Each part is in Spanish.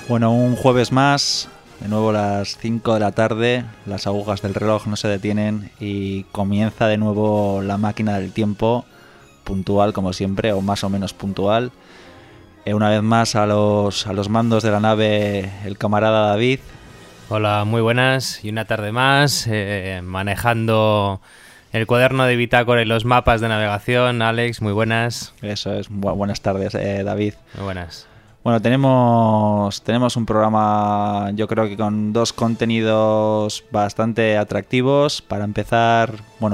Bueno, un jueves más, de nuevo las 5 de la tarde, las agujas del reloj no se detienen y comienza de nuevo la máquina del tiempo, puntual como siempre, o más o menos puntual. Una vez más a los mandos de la nave el camarada David. Hola, muy buenas, y una tarde más, manejando el cuaderno de bitácora y los mapas de navegación. Alex, muy buenas. Eso es, buenas tardes, David. Muy buenas. Bueno, tenemos un programa, yo creo que con dos contenidos bastante atractivos. Para empezar, bueno,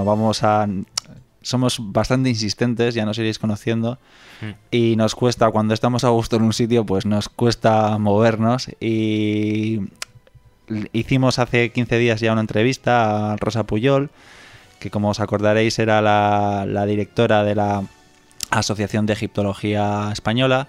somos bastante insistentes, ya nos iréis conociendo, y nos cuesta, cuando estamos a gusto en un sitio, pues nos cuesta movernos. Y hicimos hace 15 días ya una entrevista a Rosa Pujol, que como os acordaréis era la directora de la Asociación de Egiptología Española.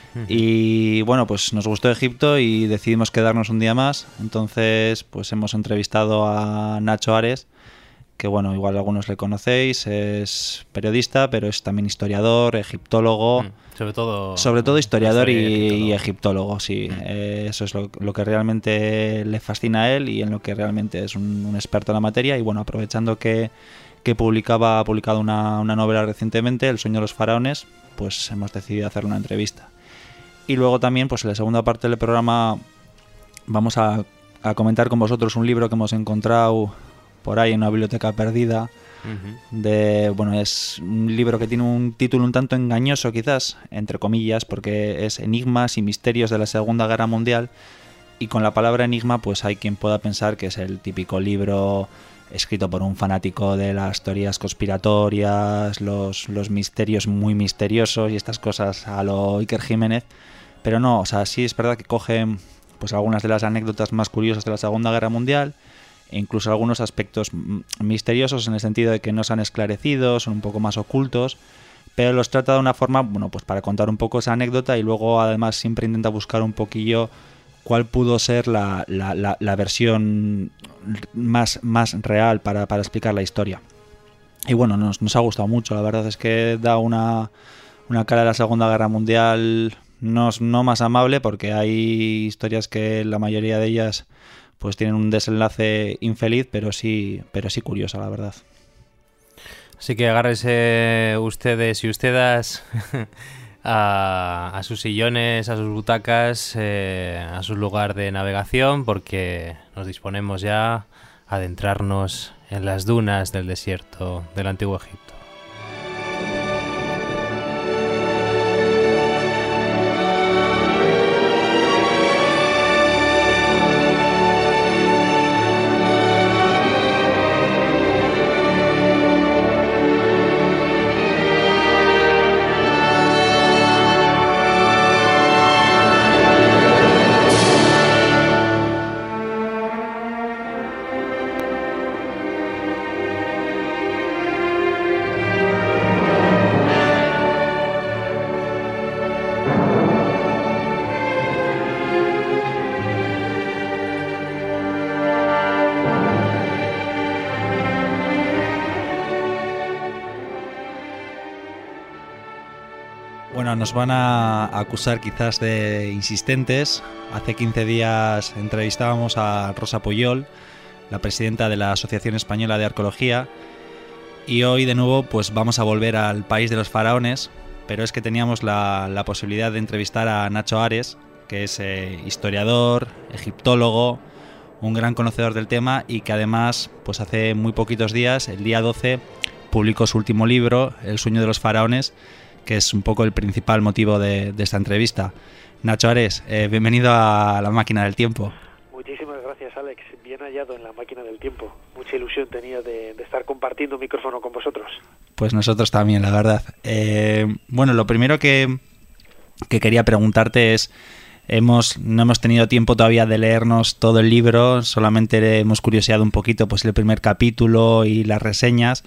Y bueno, pues nos gustó Egipto y decidimos quedarnos un día más. Entonces pues hemos entrevistado a Nacho Ares, que bueno, igual algunos le conocéis, es periodista, pero es también historiador, egiptólogo. Sobre todo historiador y egiptólogo, sí. Eso es lo que realmente le fascina a él y en lo que realmente es un experto en la materia. Y bueno, aprovechando que ha publicado una novela recientemente, El sueño de los faraones, pues hemos decidido hacer una entrevista. Y luego también, pues en la segunda parte del programa vamos a comentar con vosotros un libro que hemos encontrado por ahí en una biblioteca perdida. Bueno, es un libro que tiene un título un tanto engañoso quizás, entre comillas, porque es Enigmas y misterios de la Segunda Guerra Mundial. Y con la palabra enigma, pues hay quien pueda pensar que es el típico libro escrito por un fanático de las teorías conspiratorias, los misterios muy misteriosos y estas cosas a lo Iker Jiménez. Pero no, o sea, sí es verdad que coge pues algunas de las anécdotas más curiosas de la Segunda Guerra Mundial e incluso algunos aspectos misteriosos en el sentido de que no se han esclarecido, son un poco más ocultos, pero los trata de una forma, bueno, pues para contar un poco esa anécdota y luego además siempre intenta buscar un poquillo cuál pudo ser la versión más real para explicar la historia. Y bueno, nos ha gustado mucho, la verdad es que da una cara de la Segunda Guerra Mundial no más amable, porque hay historias que la mayoría de ellas pues tienen un desenlace infeliz, pero sí curiosa, la verdad. Así que agárrense ustedes y ustedes a sus sillones, a sus butacas, a su lugar de navegación, porque nos disponemos ya a adentrarnos en las dunas del desierto del Antiguo Egipto. Nos van a acusar quizás de insistentes. Hace 15 días entrevistábamos a Rosa Pujol, la presidenta de la Asociación Española de Arqueología, y hoy de nuevo pues vamos a volver al país de los faraones, pero es que teníamos la posibilidad de entrevistar a Nacho Ares, que es historiador, egiptólogo, un gran conocedor del tema y que además pues hace muy poquitos días, el día 12, publicó su último libro, El sueño de los faraones, que es un poco el principal motivo de esta entrevista. Nacho Ares, bienvenido a la máquina del tiempo. Muchísimas gracias, Alex. Bien hallado en la máquina del tiempo. Mucha ilusión tenía de estar compartiendo un micrófono con vosotros. Pues nosotros también, la verdad. Bueno, lo primero que quería preguntarte es, no hemos tenido tiempo todavía de leernos todo el libro, solamente hemos curioseado un poquito pues el primer capítulo y las reseñas.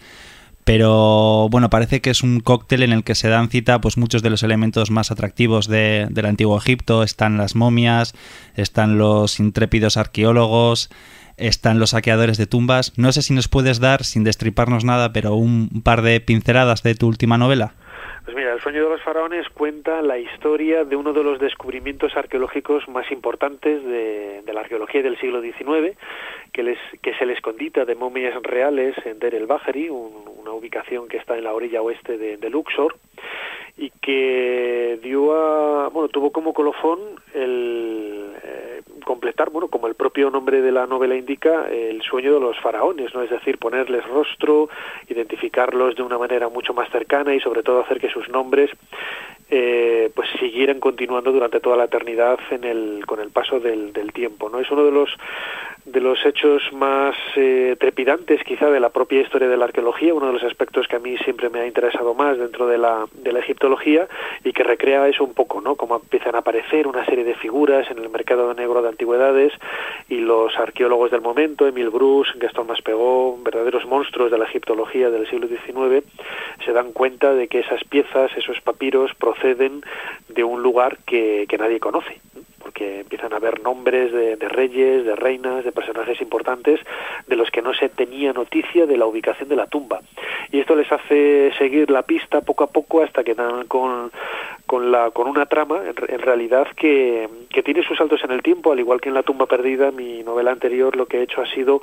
Pero bueno, parece que es un cóctel en el que se dan cita pues muchos de los elementos más atractivos del Antiguo Egipto. Están las momias, están los intrépidos arqueólogos, están los saqueadores de tumbas. No sé si nos puedes dar, sin destriparnos nada, pero un par de pinceladas de tu última novela. Pues mira, El sueño de los faraones cuenta la historia de uno de los descubrimientos arqueológicos más importantes de la arqueología del siglo XIX, que es el escondite de momias reales en Deir el-Bahari, una ubicación que está en la orilla oeste de Luxor, y que tuvo como colofón el completar, como el propio nombre de la novela indica, el sueño de los faraones, ¿no? Es decir, ponerles rostro, identificarlos de una manera mucho más cercana y sobre todo hacer que sus nombres pues siguieran continuando durante toda la eternidad con el paso del tiempo, ¿no? Es uno de los hechos más trepidantes quizá de la propia historia de la arqueología, uno de los aspectos que a mí siempre me ha interesado más dentro de la egiptología, y que recrea eso un poco, ¿no? Cómo empiezan a aparecer una serie de figuras en el mercado negro de antigüedades, y los arqueólogos del momento, Emile Bruce, Gaston Maspero, verdaderos monstruos de la egiptología del siglo XIX, se dan cuenta de que esas piezas, esos papiros, proceden de un lugar que nadie conoce, porque empiezan a haber nombres de reyes, de reinas, de personajes importantes de los que no se tenía noticia de la ubicación de la tumba. Y esto les hace seguir la pista poco a poco hasta que dan con una trama, en realidad, que tiene sus saltos en el tiempo, al igual que en La tumba perdida, mi novela anterior, lo que he hecho ha sido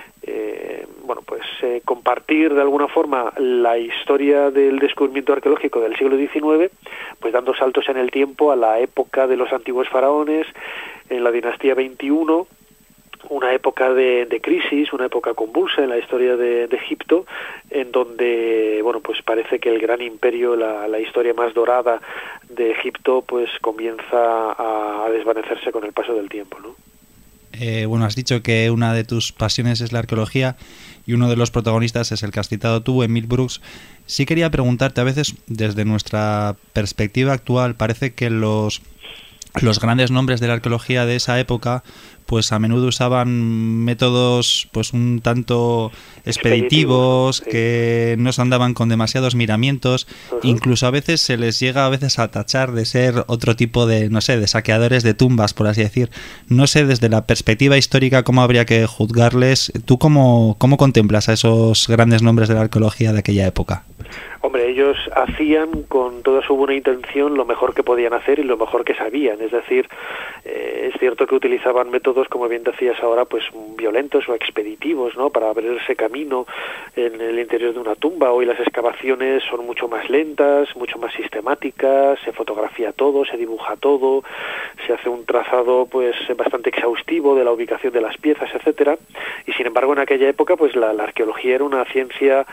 compartir de alguna forma la historia del descubrimiento arqueológico del siglo XIX, pues dando saltos en el tiempo a la época de los antiguos faraones, en la dinastía 21, una época de crisis, una época convulsa en la historia de Egipto, en donde pues parece que el gran imperio, la historia más dorada de Egipto, pues comienza a desvanecerse con el paso del tiempo, ¿no? Has dicho que una de tus pasiones es la arqueología y uno de los protagonistas es el que has citado tú, Emile Bruce. Sí quería preguntarte, a veces desde nuestra perspectiva actual parece que los grandes nombres de la arqueología de esa época pues a menudo usaban métodos pues un tanto expeditivos, que no se andaban con demasiados miramientos. Incluso a veces se les llega a tachar de ser otro tipo de, de saqueadores de tumbas, por así decir. No sé, desde la perspectiva histórica, cómo habría que juzgarles. ¿Tú cómo contemplas a esos grandes nombres de la arqueología de aquella época? Hombre, ellos hacían con toda su buena intención lo mejor que podían hacer y lo mejor que sabían. Es decir, es cierto que utilizaban métodos, como bien decías ahora, pues violentos o expeditivos, ¿no?, para abrirse camino en el interior de una tumba. Hoy las excavaciones son mucho más lentas, mucho más sistemáticas, se fotografía todo, se dibuja todo, se hace un trazado pues bastante exhaustivo de la ubicación de las piezas, etcétera. Y sin embargo, en aquella época pues la arqueología era una ciencia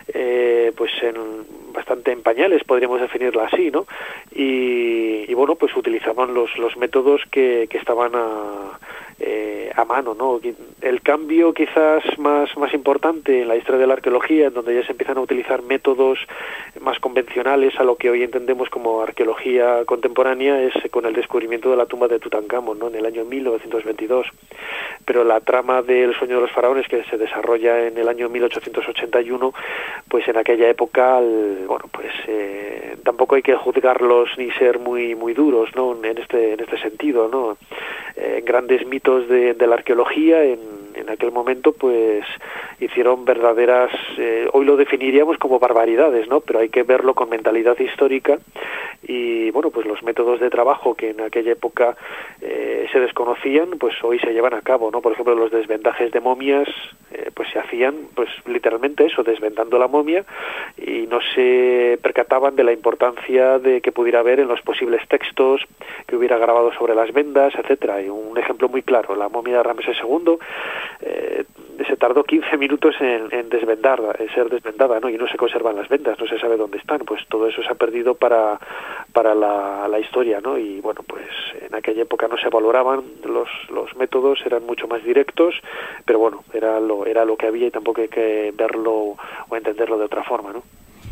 bastante en pañales, podríamos definirla así, ¿no? Y pues utilizaban los métodos que estaban a mano, ¿no? El cambio quizás más importante en la historia de la arqueología, en donde ya se empiezan a utilizar métodos más convencionales a lo que hoy entendemos como arqueología contemporánea, es con el descubrimiento de la tumba de Tutankamón, ¿no?, en el año 1922. Pero la trama del sueño de los faraones, que se desarrolla en el año 1881, pues en aquella época, tampoco hay que juzgarlos ni ser muy duros, ¿no?, en este sentido, ¿no? Grandes mitos de la arqueología en aquel momento pues hicieron verdaderas, hoy lo definiríamos como barbaridades, ¿no?, pero hay que verlo con mentalidad histórica. Y pues los métodos de trabajo que en aquella época se desconocían, pues hoy se llevan a cabo, ¿no? Por ejemplo, los desvendajes de momias pues se hacían pues literalmente eso, desvendando la momia, y no se percataban de la importancia de que pudiera haber en los posibles textos que hubiera grabado sobre las vendas, etcétera. Y un ejemplo muy claro, la momia de Ramsés II se tardó 15 minutos en ser desvendada, ¿no? Y no se conservan las vendas, no se sabe dónde están. Pues todo eso se ha perdido para la historia, ¿no? Y pues en aquella época no se valoraban los métodos, eran mucho más directos, pero era lo que había y tampoco hay que verlo o entenderlo de otra forma, ¿no?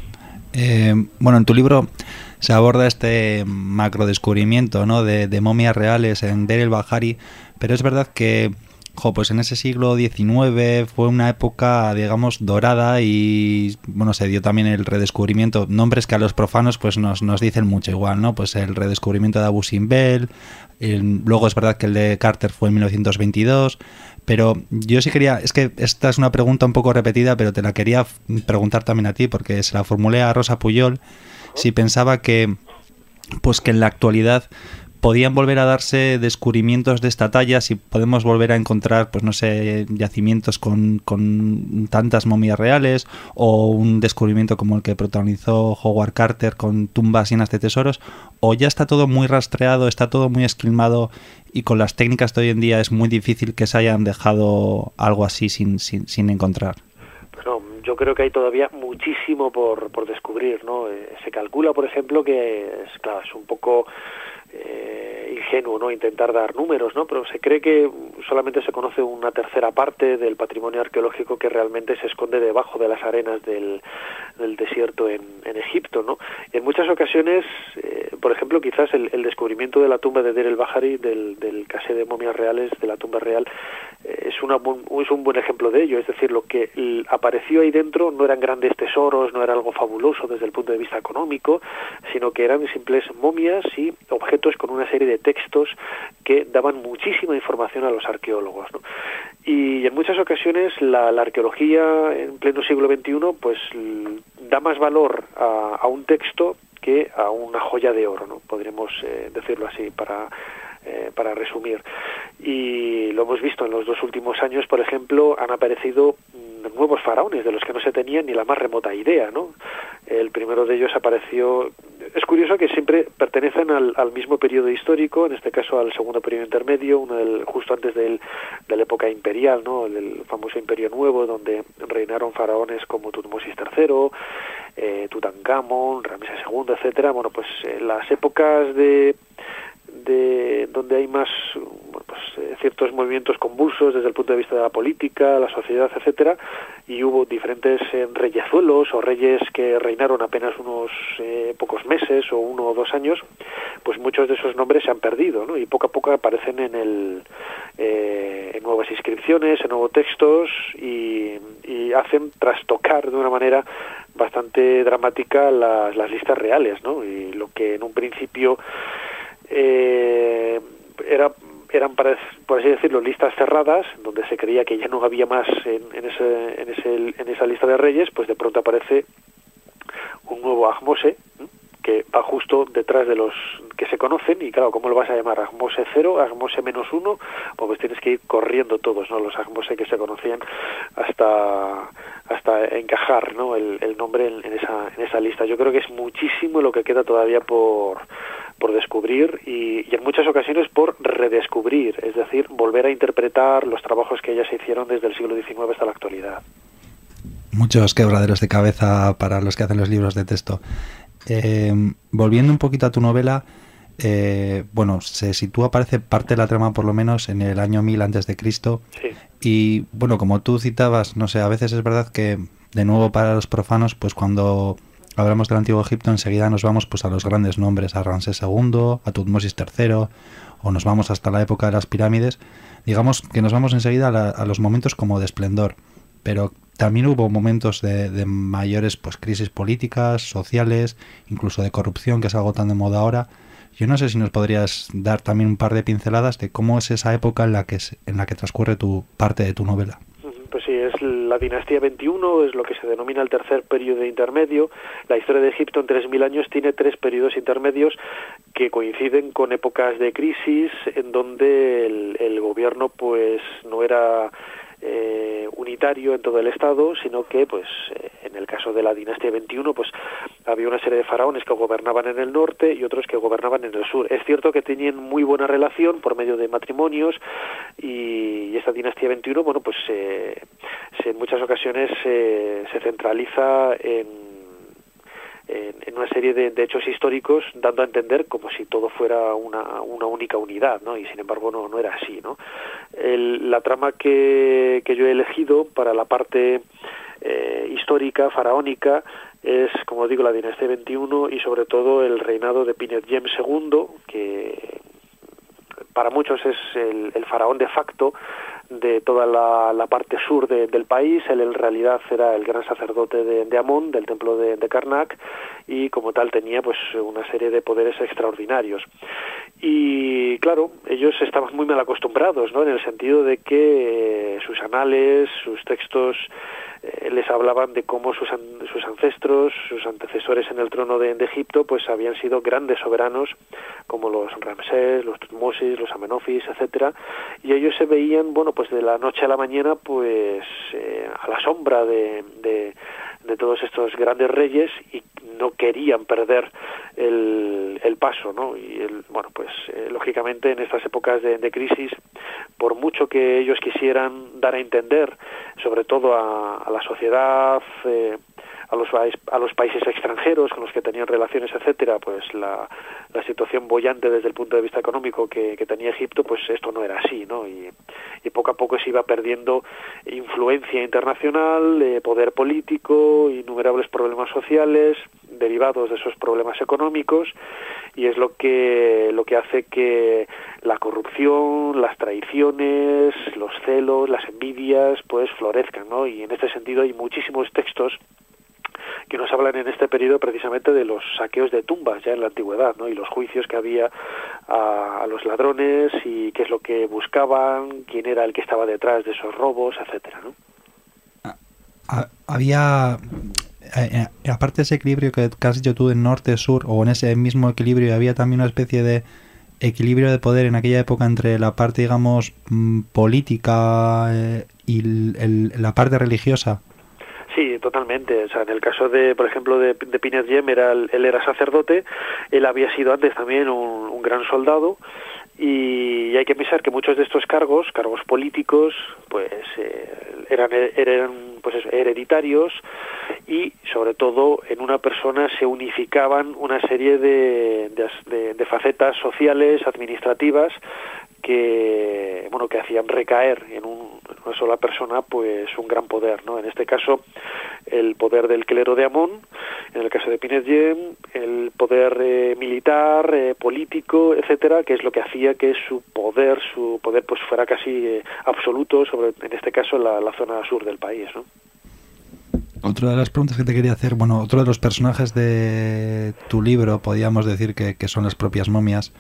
En tu libro se aborda este macrodescubrimiento, ¿no?, de momias reales en Deir el-Bahari, pero es verdad que pues en ese siglo XIX fue una época, digamos, dorada, y se dio también el redescubrimiento, nombres que a los profanos pues nos dicen mucho igual, ¿no? Pues el redescubrimiento de Abu Simbel, luego es verdad que el de Carter fue en 1922, pero yo sí quería, es que esta es una pregunta un poco repetida, pero te la quería preguntar también a ti, porque se la formulé a Rosa Pujol, si pensaba que pues que en la actualidad podían volver a darse descubrimientos de esta talla, si podemos volver a encontrar, pues no sé, yacimientos con tantas momias reales, o un descubrimiento como el que protagonizó Howard Carter con tumbas llenas de tesoros, o ya está todo muy rastreado, está todo muy esquilmado, y con las técnicas de hoy en día es muy difícil que se hayan dejado algo así sin encontrar. Bueno, yo creo que hay todavía muchísimo por descubrir, ¿no? Se calcula, por ejemplo, que es un poco ingenuo, ¿no?, intentar dar números, ¿no?, pero se cree que solamente se conoce una tercera parte del patrimonio arqueológico que realmente se esconde debajo de las arenas del desierto en Egipto, ¿no? Y en muchas ocasiones, por ejemplo, quizás el descubrimiento de la tumba de Deir el-Bahari, del casé de momias reales, de la tumba real, es un buen ejemplo de ello. Es decir, lo que apareció ahí dentro no eran grandes tesoros, no era algo fabuloso desde el punto de vista económico, sino que eran simples momias y objetos con una serie de textos que daban muchísima información a los arqueólogos, ¿no? Y en muchas ocasiones la arqueología en pleno siglo XXI pues da más valor a un texto que a una joya de oro, ¿no? Podríamos decirlo así para resumir. Y lo hemos visto en los 2 últimos años, por ejemplo, han aparecido nuevos faraones de los que no se tenía ni la más remota idea, ¿no? El primero de ellos apareció. Es curioso que siempre pertenecen al mismo periodo histórico, en este caso al segundo periodo intermedio, justo antes de la época imperial, ¿no?, el famoso Imperio Nuevo, donde reinaron faraones como Tutmosis III, Tutankamón, Ramsés II, etcétera. Bueno, pues las épocas de donde hay más ciertos movimientos convulsos desde el punto de vista de la política, la sociedad, etcétera, y hubo diferentes reyezuelos o reyes que reinaron apenas unos pocos meses o 1 o 2 años, pues muchos de esos nombres se han perdido, ¿no? Y poco a poco aparecen en nuevas inscripciones, en nuevos textos y hacen trastocar de una manera bastante dramática las listas reales, ¿no? Y lo que en un principio eran, por así decirlo, listas cerradas, donde se creía que ya no había más en esa lista de reyes, pues de pronto aparece un nuevo Ahmose, que va justo detrás de los que se conocen, y claro, ¿cómo lo vas a llamar? Ahmose 0, Ahmose -1, pues tienes que ir corriendo todos, ¿no?, los Ahmose que se conocían hasta encajar, ¿no?, el nombre en esa lista. Yo creo que es muchísimo lo que queda todavía por descubrir y en muchas ocasiones por redescubrir, es decir, volver a interpretar los trabajos que ya se hicieron desde el siglo XIX hasta la actualidad. Muchos quebraderos de cabeza para los que hacen los libros de texto. Volviendo un poquito a tu novela, se sitúa, parece, parte de la trama por lo menos en el año 1000 antes de Cristo. Sí. Y bueno, como tú citabas, no sé, a veces es verdad que, de nuevo para los profanos, pues cuando hablamos del Antiguo Egipto enseguida nos vamos pues a los grandes nombres, a Ramsés II, a Tutmosis III, o nos vamos hasta la época de las pirámides. Digamos que nos vamos enseguida a los momentos como de esplendor, pero también hubo momentos de mayores pues crisis políticas, sociales, incluso de corrupción, que es algo tan de moda ahora. Yo no sé si nos podrías dar también un par de pinceladas de cómo es esa época en la que transcurre tu parte de tu novela. Pues sí, es la dinastía 21, es lo que se denomina el tercer periodo intermedio. La historia de Egipto en 3000 años tiene 3 periodos intermedios que coinciden con épocas de crisis en donde el gobierno pues no era unitario en todo el estado, sino que pues en el caso de la dinastía 21 pues había una serie de faraones que gobernaban en el norte y otros que gobernaban en el sur. Es cierto que tenían muy buena relación por medio de matrimonios y esta dinastía 21, bueno, pues en muchas ocasiones se centraliza en una serie de hechos históricos, dando a entender como si todo fuera una única unidad, ¿no? Y sin embargo no era así, ¿no? La trama que yo he elegido para la parte histórica, faraónica, es, como digo, la dinastía 21 y sobre todo el reinado de Pinetjem II, que para muchos es el faraón de facto de toda la parte sur del país. Él en realidad era el gran sacerdote de Amón, del templo de Karnak, y como tal tenía pues una serie de poderes extraordinarios. Y claro, ellos estaban muy mal acostumbrados, ¿no?, en el sentido de que sus anales, sus textos les hablaban de cómo sus ancestros, sus antecesores en el trono de Egipto, pues habían sido grandes soberanos, como los Ramsés, los Tutmosis, los Amenofis, etcétera, y ellos se veían, bueno, pues de la noche a la mañana, pues a la sombra de todos estos grandes reyes, y no querían perder el paso, ¿no? Y bueno, pues lógicamente en estas épocas de crisis, por mucho que ellos quisieran dar a entender, sobre todo a la sociedad, a los países extranjeros con los que tenían relaciones, etcétera, pues la situación boyante desde el punto de vista económico que tenía Egipto, pues esto no era así, ¿no? Y poco a poco se iba perdiendo influencia internacional, poder político, innumerables problemas sociales derivados de esos problemas económicos, y es lo que hace que la corrupción, las traiciones, los celos, las envidias, pues florezcan, ¿no? Y en este sentido hay muchísimos textos que nos hablan en este periodo precisamente de los saqueos de tumbas ya en la antigüedad, ¿no? Y los juicios que había a los ladrones y qué es lo que buscaban, quién era el que estaba detrás de esos robos, etcétera, ¿no? Había, aparte de ese equilibrio que has dicho tú en norte-sur, o en ese mismo equilibrio, había también una especie de equilibrio de poder en aquella época entre la parte, digamos, política y la parte religiosa. Sí, totalmente. O sea, en el caso de, por ejemplo, de Pinez Yem, él era sacerdote, él había sido antes también un gran soldado, y hay que pensar que muchos de estos cargos políticos, pues eran pues eso, hereditarios, y sobre todo en una persona se unificaban una serie de facetas sociales, administrativas, que hacían recaer en una sola persona pues un gran poder, ¿no? En este caso el poder del clero de Amón, en el caso de Pinez Yem el poder militar, político, etcétera, que es lo que hacía que su poder pues fuera casi absoluto sobre, en este caso, la zona sur del país, ¿no? Otra de las preguntas que te quería hacer, bueno, otro de los personajes de tu libro, podríamos decir que son las propias momias.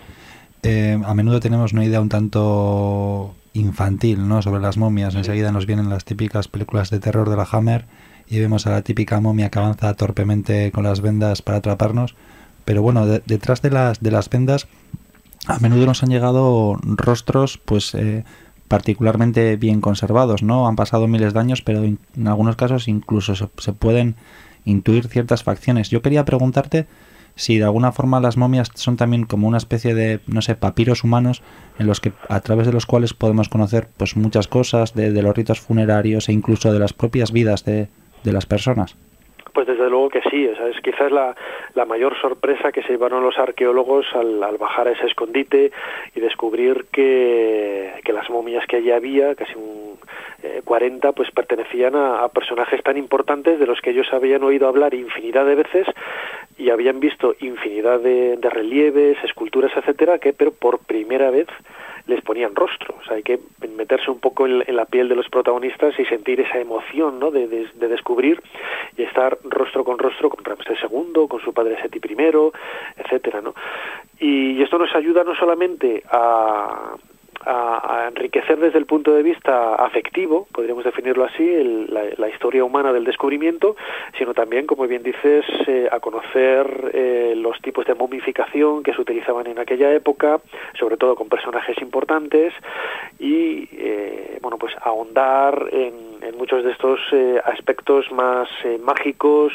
A menudo tenemos una idea un tanto infantil, ¿no?, sobre las momias. Enseguida nos vienen las típicas películas de terror de la Hammer y vemos a la típica momia que avanza torpemente con las vendas para atraparnos. Pero bueno, detrás de las vendas a menudo nos han llegado rostros pues particularmente bien conservados, ¿no? Han pasado miles de años, pero en algunos casos incluso se pueden intuir ciertas facciones. Yo quería preguntarte si de alguna forma las momias son también como una especie de, no sé, papiros humanos en los que, a través de los cuales podemos conocer pues muchas cosas de los ritos funerarios e incluso de las propias vidas de las personas. Pues desde luego que sí, o sea, es quizás la mayor sorpresa que se llevaron los arqueólogos al bajar a ese escondite y descubrir que las momias que allí había, casi 40, pues pertenecían a personajes tan importantes de los que ellos habían oído hablar infinidad de veces y habían visto infinidad de relieves, esculturas, etcétera, pero por primera vez les ponían rostro. O sea, hay que meterse un poco en la piel de los protagonistas y sentir esa emoción, ¿no?, de descubrir y estar rostro con Ramsés II, con su padre Seti I, etcétera, ¿no? Y esto nos ayuda no solamente a enriquecer desde el punto de vista afectivo, podríamos definirlo así, la historia humana del descubrimiento, sino también, como bien dices, a conocer los tipos de momificación que se utilizaban en aquella época, sobre todo con personajes importantes, y pues ahondar en muchos de estos aspectos más mágicos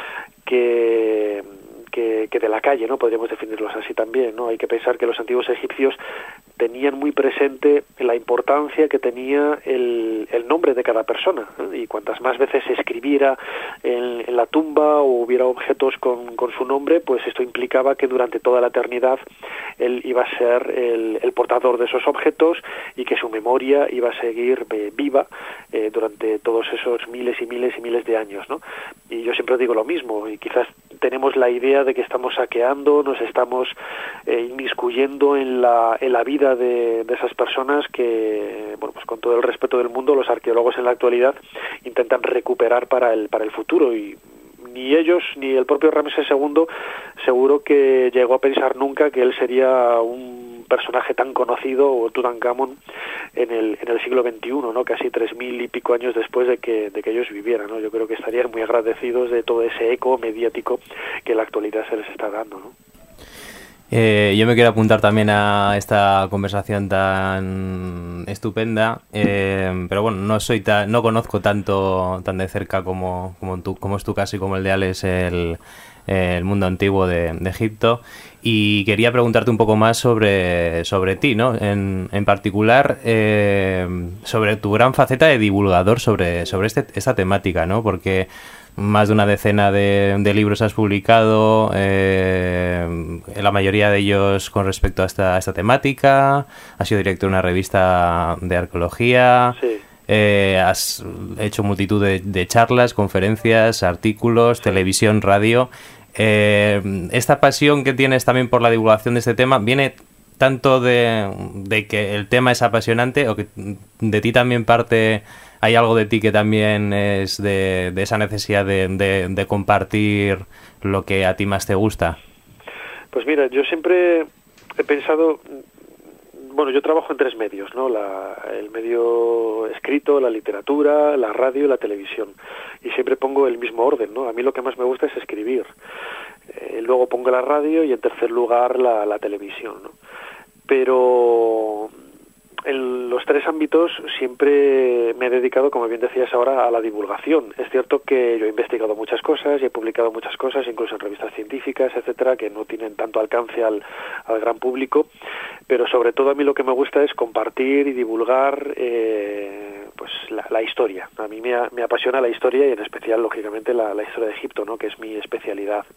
que de la calle, ¿no? Podríamos definirlos así también, ¿no? Hay que pensar que los antiguos egipcios tenían muy presente la importancia que tenía el nombre de cada persona, ¿eh? Y cuantas más veces se escribiera en la tumba o hubiera objetos con su nombre, pues esto implicaba que durante toda la eternidad él iba a ser el portador de esos objetos y que su memoria iba a seguir viva durante todos esos miles y miles y miles de años, ¿no? Y yo siempre digo lo mismo, y quizás tenemos la idea de que estamos saqueando, nos estamos inmiscuyendo en la vida de esas personas que, pues con todo el respeto del mundo, los arqueólogos en la actualidad intentan recuperar para el futuro, y ni ellos ni el propio Ramsés II seguro que llegó a pensar nunca que él sería un personaje tan conocido, o Tutankamón, en el siglo XXI, ¿no? Casi 3000 y pico años después de que ellos vivieran, ¿no? Yo creo que estarían muy agradecidos de todo ese eco mediático que en la actualidad se les está dando, ¿no? Yo me quiero apuntar también a esta conversación tan estupenda, pero bueno, no conozco tan de cerca como es tu caso y como el de Alex, el mundo antiguo de Egipto, y quería preguntarte un poco más sobre ti, ¿no? En particular, sobre tu gran faceta de divulgador sobre esta temática, ¿no? Porque más de una decena de libros has publicado, la mayoría de ellos con respecto a esta temática. Has sido director de una revista de arqueología. Sí. Has hecho multitud de charlas, conferencias, artículos, televisión, radio. Esta pasión que tienes también por la divulgación de este tema viene tanto de que el tema es apasionante, o que de ti también parte... ¿Hay algo de ti que también es de esa necesidad de compartir lo que a ti más te gusta? Pues mira, yo siempre he pensado... Bueno, yo trabajo en 3 medios, ¿no? El medio escrito, la literatura, la radio y la televisión. Y siempre pongo el mismo orden, ¿no? A mí lo que más me gusta es escribir. Luego pongo la radio y en tercer lugar la televisión, ¿no? Pero... en los 3 ámbitos siempre me he dedicado, como bien decías ahora, a la divulgación. Es cierto que yo he investigado muchas cosas y he publicado muchas cosas, incluso en revistas científicas, etcétera, que no tienen tanto alcance al gran público, pero sobre todo a mí lo que me gusta es compartir y divulgar pues la historia. A mí me apasiona la historia y en especial, lógicamente, la historia de Egipto, ¿no? Que es mi especialidad.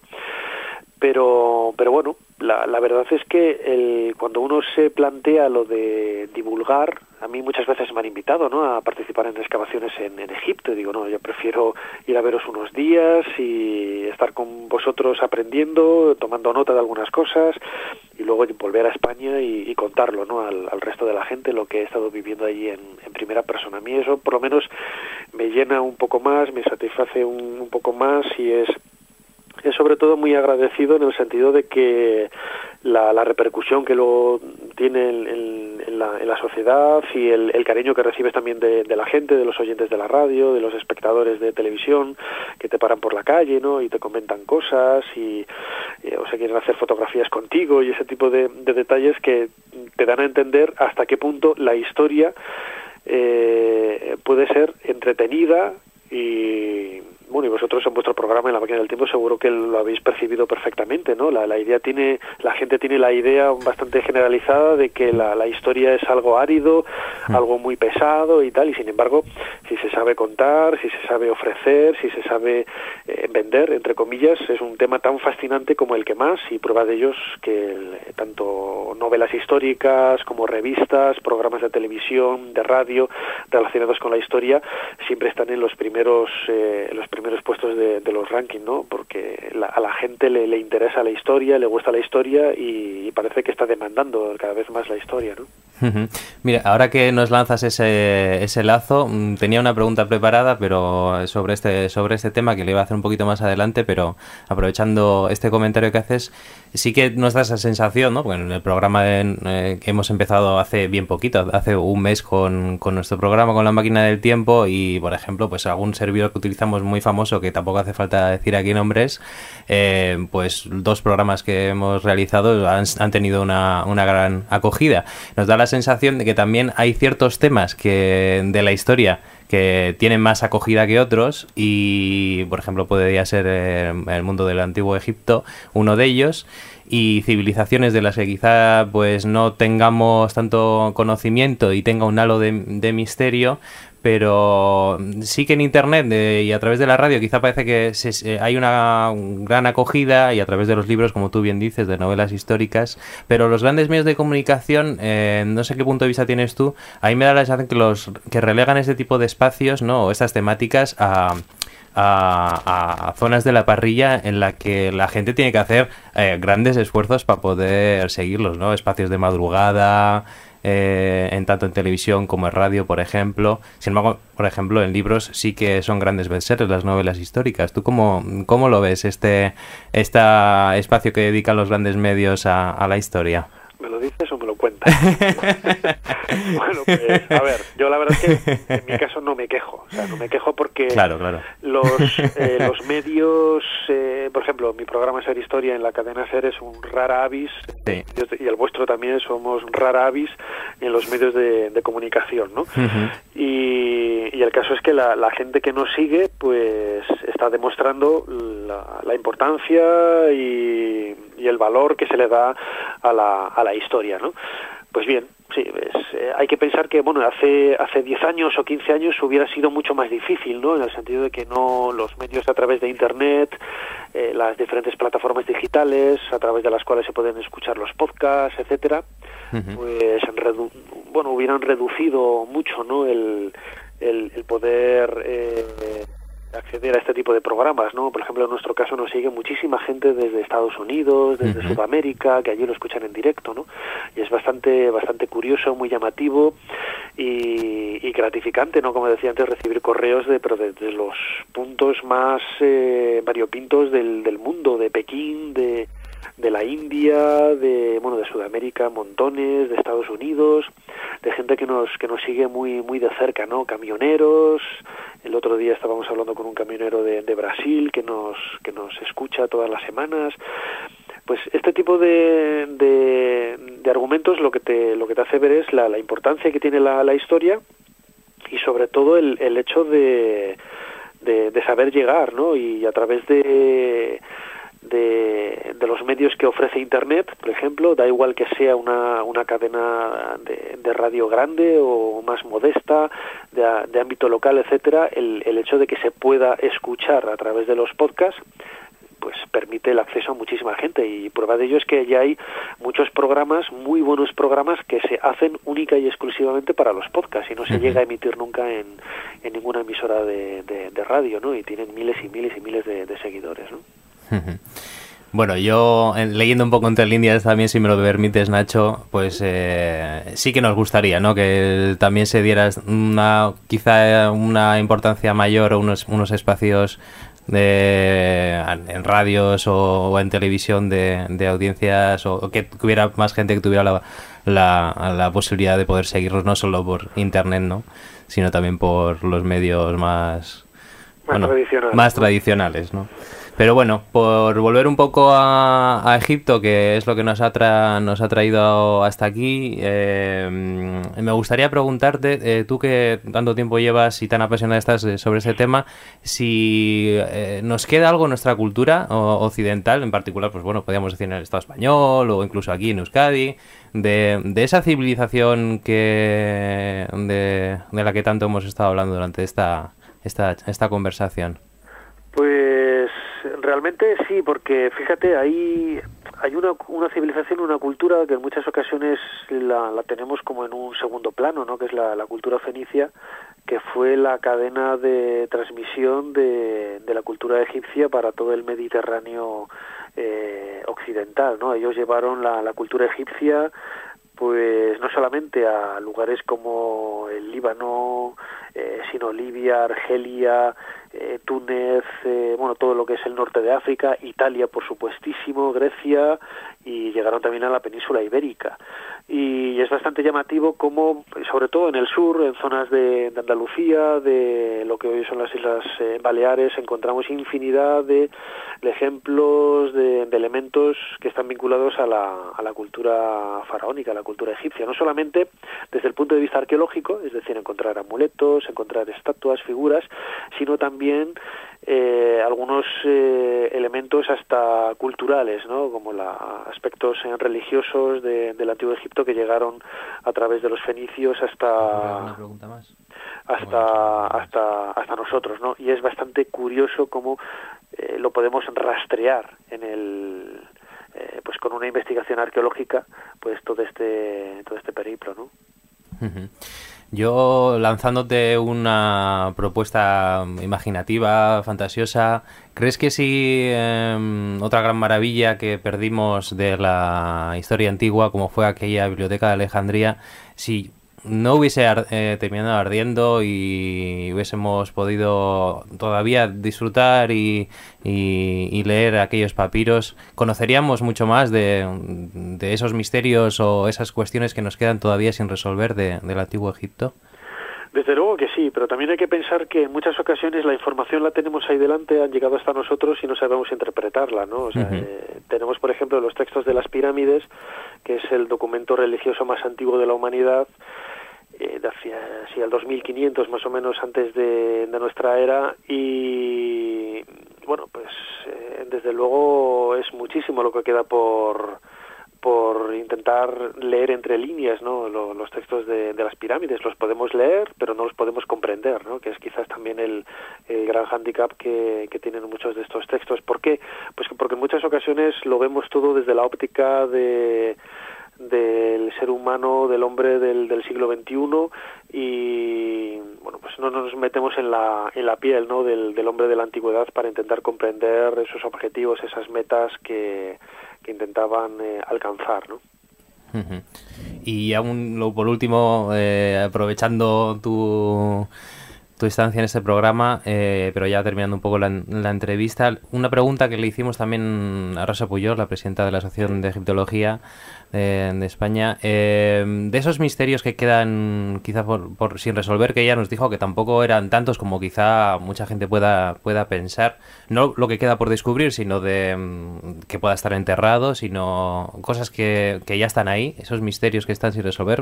Pero bueno, la verdad es que cuando uno se plantea lo de divulgar, a mí muchas veces me han invitado, ¿no?, a participar en excavaciones en Egipto, y digo, no, yo prefiero ir a veros unos días y estar con vosotros aprendiendo, tomando nota de algunas cosas, y luego volver a España y contarlo, ¿no?, al resto de la gente, lo que he estado viviendo allí en primera persona. A mí eso por lo menos me llena un poco más, me satisface un poco más, y es sobre todo muy agradecido en el sentido de que la repercusión que luego tiene en la sociedad, y el cariño que recibes también de la gente, de los oyentes de la radio, de los espectadores de televisión que te paran por la calle, ¿no?, y te comentan cosas o se quieren hacer fotografías contigo, y ese tipo de detalles que te dan a entender hasta qué punto la historia puede ser entretenida. Y bueno, y vosotros en vuestro programa, en La Máquina del Tiempo, seguro que lo habéis percibido perfectamente, ¿no? La gente tiene la idea bastante generalizada de que la historia es algo árido, algo muy pesado y tal, y sin embargo, si se sabe contar, si se sabe ofrecer, si se sabe vender, entre comillas, es un tema tan fascinante como el que más, y prueba de ellos que tanto novelas históricas como revistas, programas de televisión, de radio relacionados con la historia siempre están en los primeros puestos de los rankings, ¿no? Porque a la gente le interesa la historia, le gusta la historia, y parece que está demandando cada vez más la historia, ¿no? Mira, ahora que nos lanzas ese lazo, tenía una pregunta preparada, pero sobre este tema, que le iba a hacer un poquito más adelante, pero aprovechando este comentario que haces, sí que nos da esa sensación, ¿no? Bueno, en el programa que hemos empezado hace bien poquito, hace un mes con nuestro programa, con La Máquina del Tiempo, y por ejemplo, pues algún servidor que utilizamos muy famoso, que tampoco hace falta decir aquí nombres, pues 2 programas que hemos realizado han tenido una gran acogida. Nos da la sensación de que también hay ciertos temas de la historia que tienen más acogida que otros, y por ejemplo podría ser el mundo del antiguo Egipto uno de ellos, y civilizaciones de las que quizá pues no tengamos tanto conocimiento y tenga un halo de misterio, pero sí que en internet y a través de la radio quizá parece que hay una gran acogida, y a través de los libros, como tú bien dices, de novelas históricas, pero los grandes medios de comunicación, no sé qué punto de vista tienes tú, a mí me da la sensación que relegan este tipo de espacios, ¿no?, o estas temáticas a zonas de la parrilla en la que la gente tiene que hacer grandes esfuerzos para poder seguirlos, ¿no? Espacios de madrugada, en tanto en televisión como en radio, por ejemplo. Sin embargo, por ejemplo, en libros sí que son grandes bestsellers las novelas históricas. ¿Tú cómo lo ves, este espacio que dedican los grandes medios a la historia? ¿Me lo dices o me lo cuentas? Bueno, pues, a ver, yo la verdad es que en mi caso no me quejo. O sea, no me quejo porque Claro. los medios, por ejemplo, mi programa Ser Historia en la cadena Ser es un rara avis, Sí. y el vuestro también somos rara avis en los medios de comunicación, ¿no? Uh-huh. Y el caso es que la gente que nos sigue, pues está demostrando la importancia y el valor que se le da a la historia, ¿no? Pues bien, sí, hay que pensar que, bueno, hace 10 años o 15 años hubiera sido mucho más difícil, ¿no? En el sentido de que no los medios a través de Internet, las diferentes plataformas digitales a través de las cuales se pueden escuchar los podcasts, etcétera, uh-huh. Pues hubieran reducido mucho, ¿no? El poder acceder a este tipo de programas, ¿no? Por ejemplo, en nuestro caso nos sigue muchísima gente desde Estados Unidos, desde uh-huh. Sudamérica, que allí lo escuchan en directo, ¿no? Y es bastante curioso, muy llamativo y gratificante, ¿no? Como decía antes, recibir correos pero desde los puntos más variopintos del mundo, de Pekín, de la India, de Sudamérica, montones, de Estados Unidos, de gente que nos sigue muy de cerca, ¿no? Camioneros. El otro día estábamos hablando con un camionero de Brasil que nos escucha todas las semanas. Pues este tipo de argumentos lo que te hace ver es la importancia que tiene la historia y sobre todo el hecho de saber llegar, ¿no? Y a través de los medios que ofrece Internet, por ejemplo, da igual que sea una cadena de radio grande o más modesta, de ámbito local, etcétera, el hecho de que se pueda escuchar a través de los podcasts, pues permite el acceso a muchísima gente, y prueba de ello es que ya hay muchos programas, muy buenos programas, que se hacen única y exclusivamente para los podcasts y no se uh-huh. llega a emitir nunca en ninguna emisora de radio, ¿no? Y tienen miles y miles y miles de seguidores, ¿no? Uh-huh. Bueno, yo leyendo un poco entre líneas también, si me lo permites, Nacho, pues sí que nos gustaría, ¿no? Que también se diera quizá una importancia mayor o unos espacios en radios o en televisión de audiencias, o que hubiera más gente que tuviera la posibilidad de poder seguirnos no solo por Internet, ¿no? Sino también por los medios más tradicionales, ¿no? Pero bueno, por volver un poco a Egipto, que es lo que nos ha traído hasta aquí, me gustaría preguntarte, tú que tanto tiempo llevas y tan apasionada estás sobre ese tema, si nos queda algo en nuestra cultura occidental, en particular, pues bueno, podríamos decir en el Estado español o incluso aquí en Euskadi, de esa civilización de la que tanto hemos estado hablando durante esta conversación. Pues realmente sí, porque fíjate, hay una civilización, una cultura que en muchas ocasiones la tenemos como en un segundo plano, ¿no? Que es la cultura fenicia, que fue la cadena de transmisión de la cultura egipcia para todo el Mediterráneo occidental, ¿no? Ellos llevaron la cultura egipcia, pues no solamente a lugares como el Líbano, sino Libia, Argelia, Túnez, todo lo que es el norte de África, Italia por supuestísimo, Grecia, y llegaron también a la península ibérica. Y es bastante llamativo cómo, sobre todo en el sur, en zonas de Andalucía, de lo que hoy son las Islas Baleares, encontramos infinidad de ejemplos de elementos que están vinculados a la cultura faraónica, a la cultura egipcia, no solamente desde el punto de vista arqueológico, es decir, encontrar amuletos, encontrar estatuas, figuras, sino también algunos elementos hasta culturales, ¿no? Como aspectos religiosos del antiguo Egipto que llegaron a través de los fenicios hasta nosotros, ¿no? Y es bastante curioso cómo lo podemos rastrear en pues con una investigación arqueológica, pues todo este periplo, ¿no? Yo, lanzándote una propuesta imaginativa, fantasiosa, ¿crees que si otra gran maravilla que perdimos de la historia antigua, como fue aquella biblioteca de Alejandría, si no hubiese terminado ardiendo y hubiésemos podido todavía disfrutar y leer aquellos papiros, conoceríamos mucho más de esos misterios o esas cuestiones que nos quedan todavía sin resolver del antiguo Egipto? Desde luego que sí, pero también hay que pensar que en muchas ocasiones la información la tenemos ahí delante, han llegado hasta nosotros y no sabemos interpretarla, ¿no? O sea, tenemos, por ejemplo, los textos de las pirámides, que es el documento religioso más antiguo de la humanidad, de hacia el 2500 más o menos antes de nuestra era, y bueno, pues desde luego es muchísimo lo que queda por intentar leer entre líneas, ¿no? Los textos de las pirámides los podemos leer, pero no los podemos comprender, ¿no? Que es quizás también el gran hándicap que tienen muchos de estos textos. ¿Por qué? Pues porque en muchas ocasiones lo vemos todo desde la óptica del ser humano, del hombre del siglo XXI, y bueno, pues no nos metemos en la piel, ¿no? del hombre de la antigüedad para intentar comprender esos objetivos, esas metas que intentaban alcanzar, ¿no? Y aún por último, aprovechando tu estancia en este programa, pero ya terminando un poco la entrevista, una pregunta que le hicimos también a Rosa Pujol, la presidenta de la Asociación de Egiptología de España, de esos misterios que quedan quizá por sin resolver, que ella nos dijo que tampoco eran tantos como quizá mucha gente pueda pensar, no lo que queda por descubrir, sino de que pueda estar enterrado, sino cosas que ya están ahí, esos misterios que están sin resolver.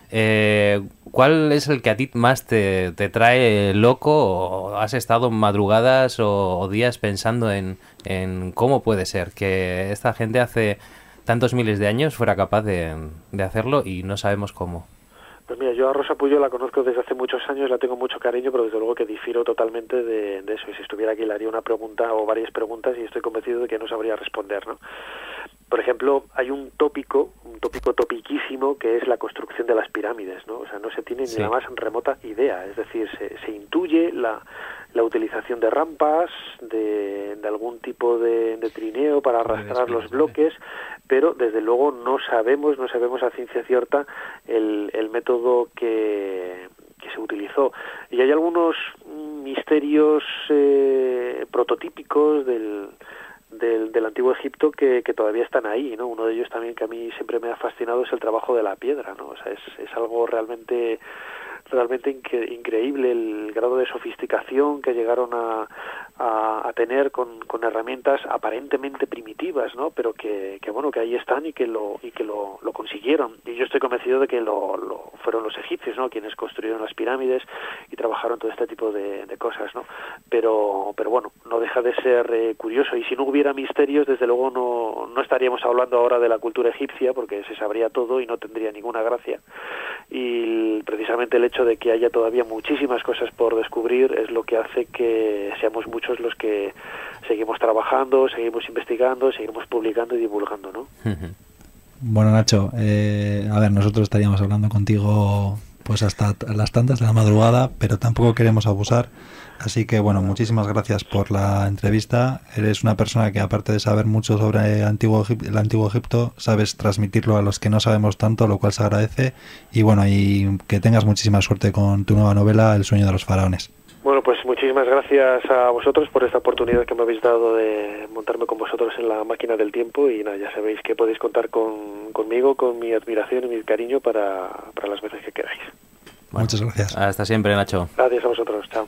¿Cuál es el que a ti más te trae loco, o has estado madrugadas o días pensando en cómo puede ser que esta gente hace tantos miles de años fuera capaz de hacerlo y no sabemos cómo? Pues mira, yo a Rosa Pujol la conozco desde hace muchos años, la tengo mucho cariño, pero desde luego que difiero totalmente de eso, y si estuviera aquí le haría una pregunta o varias preguntas y estoy convencido de que no sabría responder, ¿no? Por ejemplo, hay un tópico topiquísimo, que es la construcción de las pirámides, ¿no? O sea, no se tiene ni la más remota idea, es decir, se intuye la utilización de rampas, de algún tipo de trineo para arrastrar los bloques, pero desde luego no sabemos a ciencia cierta el método que se utilizó. Y hay algunos misterios prototípicos del antiguo Egipto que todavía están ahí, ¿no? Uno de ellos también que a mí siempre me ha fascinado es el trabajo de la piedra, ¿no? O sea, es algo realmente increíble el grado de sofisticación que llegaron a tener con herramientas aparentemente primitivas, ¿no? Pero que bueno, que ahí están y que lo consiguieron. Y yo estoy convencido de que fueron los egipcios, ¿no? Quienes construyeron las pirámides y trabajaron todo este tipo de cosas, ¿no? Pero bueno, no deja de ser curioso, y si no hubiera misterios, desde luego no estaríamos hablando ahora de la cultura egipcia, porque se sabría todo y no tendría ninguna gracia. Y precisamente el hecho de que haya todavía muchísimas cosas por descubrir es lo que hace que seamos muchos los que seguimos trabajando, seguimos investigando, seguimos publicando y divulgando, ¿no? Bueno, Nacho, a ver, nosotros estaríamos hablando contigo pues hasta las tantas de la madrugada, pero tampoco queremos abusar. Así que, bueno, muchísimas gracias por la entrevista. Eres una persona que, aparte de saber mucho sobre el antiguo Egipto, sabes transmitirlo a los que no sabemos tanto, lo cual se agradece. Y bueno, y que tengas muchísima suerte con tu nueva novela, El sueño de los faraones. Bueno, pues muchísimas gracias a vosotros por esta oportunidad que me habéis dado de montarme con vosotros en la máquina del tiempo, y nada, ya sabéis que podéis contar conmigo, con mi admiración y mi cariño para las veces que queráis. Bueno, muchas gracias. Hasta siempre, Nacho. Gracias a vosotros, chao.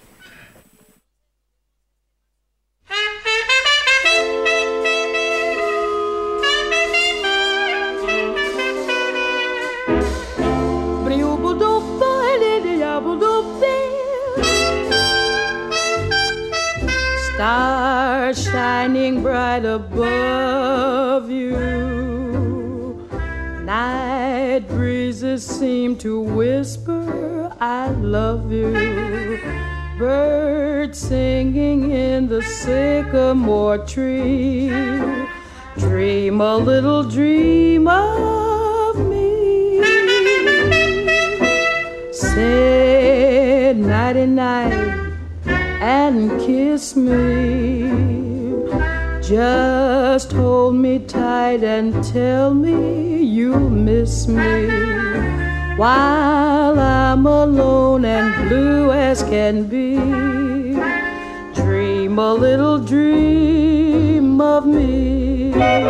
Stars shining bright above you, night breezes seem to whisper I love you, birds singing in the sycamore tree, dream a little dream of me. Friday night and kiss me. Just hold me tight and tell me you'll miss me while I'm alone and blue as can be. Dream a little dream of me.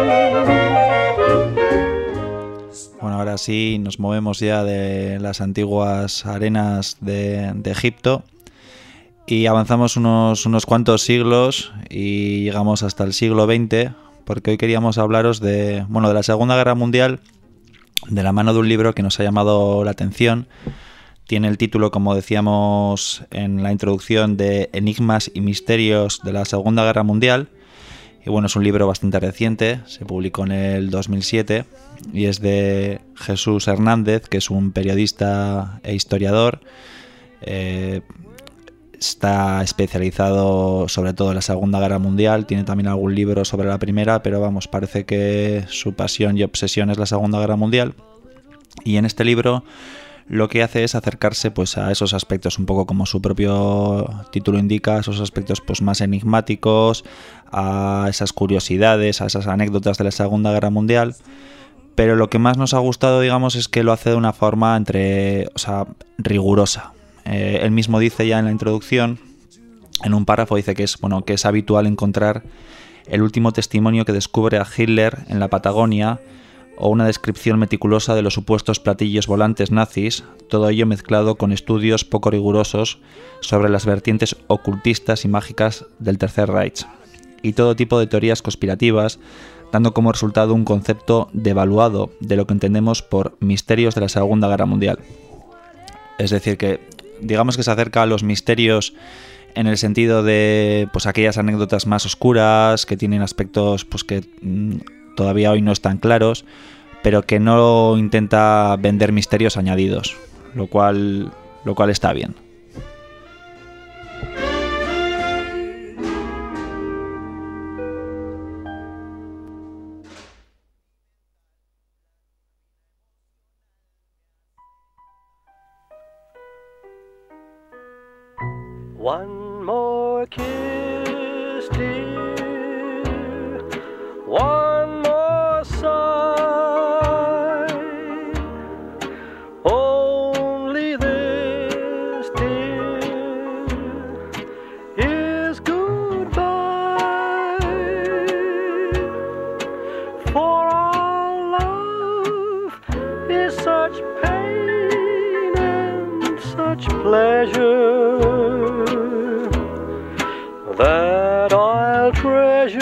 Bueno, ahora sí nos movemos ya de las antiguas arenas de Egipto y avanzamos unos cuantos siglos y llegamos hasta el siglo XX, porque hoy queríamos hablaros de la Segunda Guerra Mundial de la mano de un libro que nos ha llamado la atención. Tiene el título, como decíamos en la introducción, de Enigmas y Misterios de la Segunda Guerra Mundial. Y bueno, es un libro bastante reciente, se publicó en el 2007 y es de Jesús Hernández, que es un periodista e historiador. Está especializado sobre todo en la Segunda Guerra Mundial, tiene también algún libro sobre la Primera, pero vamos, parece que su pasión y obsesión es la Segunda Guerra Mundial. Y en este libro lo que hace es acercarse pues a esos aspectos, un poco como su propio título indica, esos aspectos pues más enigmáticos, a esas curiosidades, a esas anécdotas de la Segunda Guerra Mundial. Pero lo que más nos ha gustado, digamos, es que lo hace de una forma rigurosa. Él mismo dice ya en la introducción, en un párrafo dice que es habitual encontrar el último testimonio que descubre a Hitler en la Patagonia o una descripción meticulosa de los supuestos platillos volantes nazis, todo ello mezclado con estudios poco rigurosos sobre las vertientes ocultistas y mágicas del Tercer Reich, y todo tipo de teorías conspirativas, dando como resultado un concepto devaluado de lo que entendemos por misterios de la Segunda Guerra Mundial. Es decir, que digamos que se acerca a los misterios en el sentido de pues aquellas anécdotas más oscuras, que tienen aspectos pues que todavía hoy no están claros, pero que no intenta vender misterios añadidos, lo cual está bien. One more kiss, dear. One more sigh. Only this, dear, is goodbye. For our love is such pain and such pleasure that I'll treasure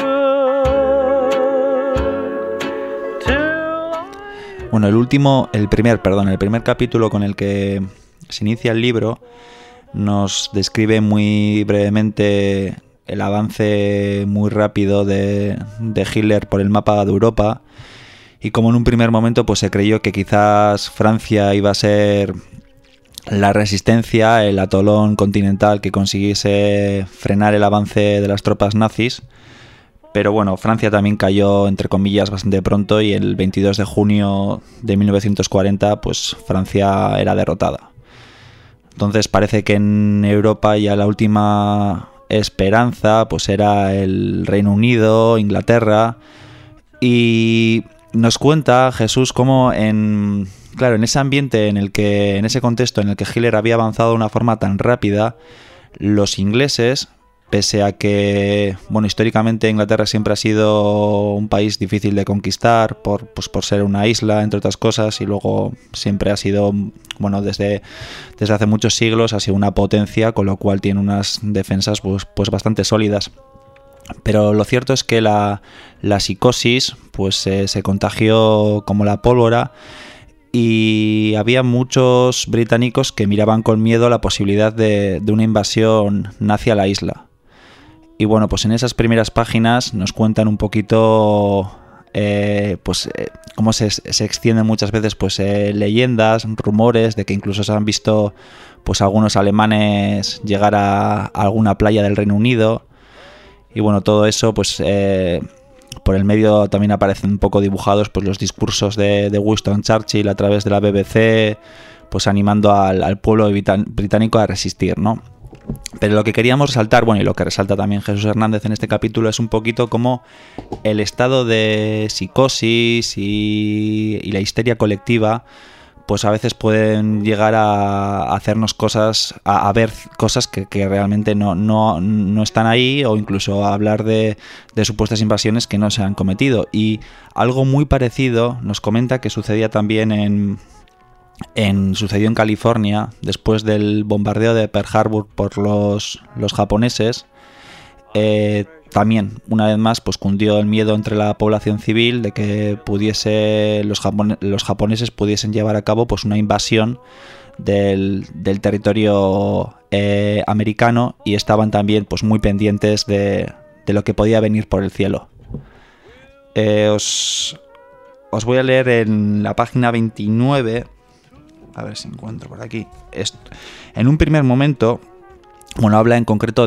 till... Bueno, el primer capítulo con el que se inicia el libro nos describe muy brevemente el avance muy rápido de Hitler por el mapa de Europa, y como en un primer momento pues se creyó que quizás Francia iba a ser la resistencia, el atolón continental que consiguiese frenar el avance de las tropas nazis. Pero bueno, Francia también cayó, entre comillas, bastante pronto, y el 22 de junio de 1940 pues Francia era derrotada. Entonces parece que en Europa ya la última esperanza pues era el Reino Unido, Inglaterra, y nos cuenta Jesús cómo en ese ambiente en ese contexto en el que Hitler había avanzado de una forma tan rápida, los ingleses, pese a que, históricamente Inglaterra siempre ha sido un país difícil de conquistar por ser una isla, entre otras cosas, y luego siempre ha sido, desde hace muchos siglos ha sido una potencia, con lo cual tiene unas defensas pues bastante sólidas. Pero lo cierto es que la psicosis pues se contagió como la pólvora, y había muchos británicos que miraban con miedo la posibilidad de una invasión nazi a la isla. Y bueno, pues en esas primeras páginas nos cuentan un poquito cómo se extienden muchas veces leyendas, rumores de que incluso se han visto pues algunos alemanes llegar a alguna playa del Reino Unido. Y bueno, todo eso pues por el medio también aparecen un poco dibujados pues los discursos de Winston Churchill a través de la BBC, pues animando al pueblo británico a resistir, ¿no? Pero lo que queríamos resaltar, bueno, y lo que resalta también Jesús Hernández en este capítulo, es un poquito como el estado de psicosis y la histeria colectiva, pues a veces pueden llegar a hacernos cosas, a ver cosas que realmente no están ahí, o incluso a hablar de supuestas invasiones que no se han cometido. Y algo muy parecido nos comenta que sucedía también sucedió en California después del bombardeo de Pearl Harbor por los japoneses. También, una vez más, pues cundió el miedo entre la población civil de que los japoneses pudiesen llevar a cabo pues una invasión del territorio americano, y estaban también pues muy pendientes de lo que podía venir por el cielo. Os voy a leer en la página 29, a ver si encuentro por aquí. En un primer momento, bueno, habla en concreto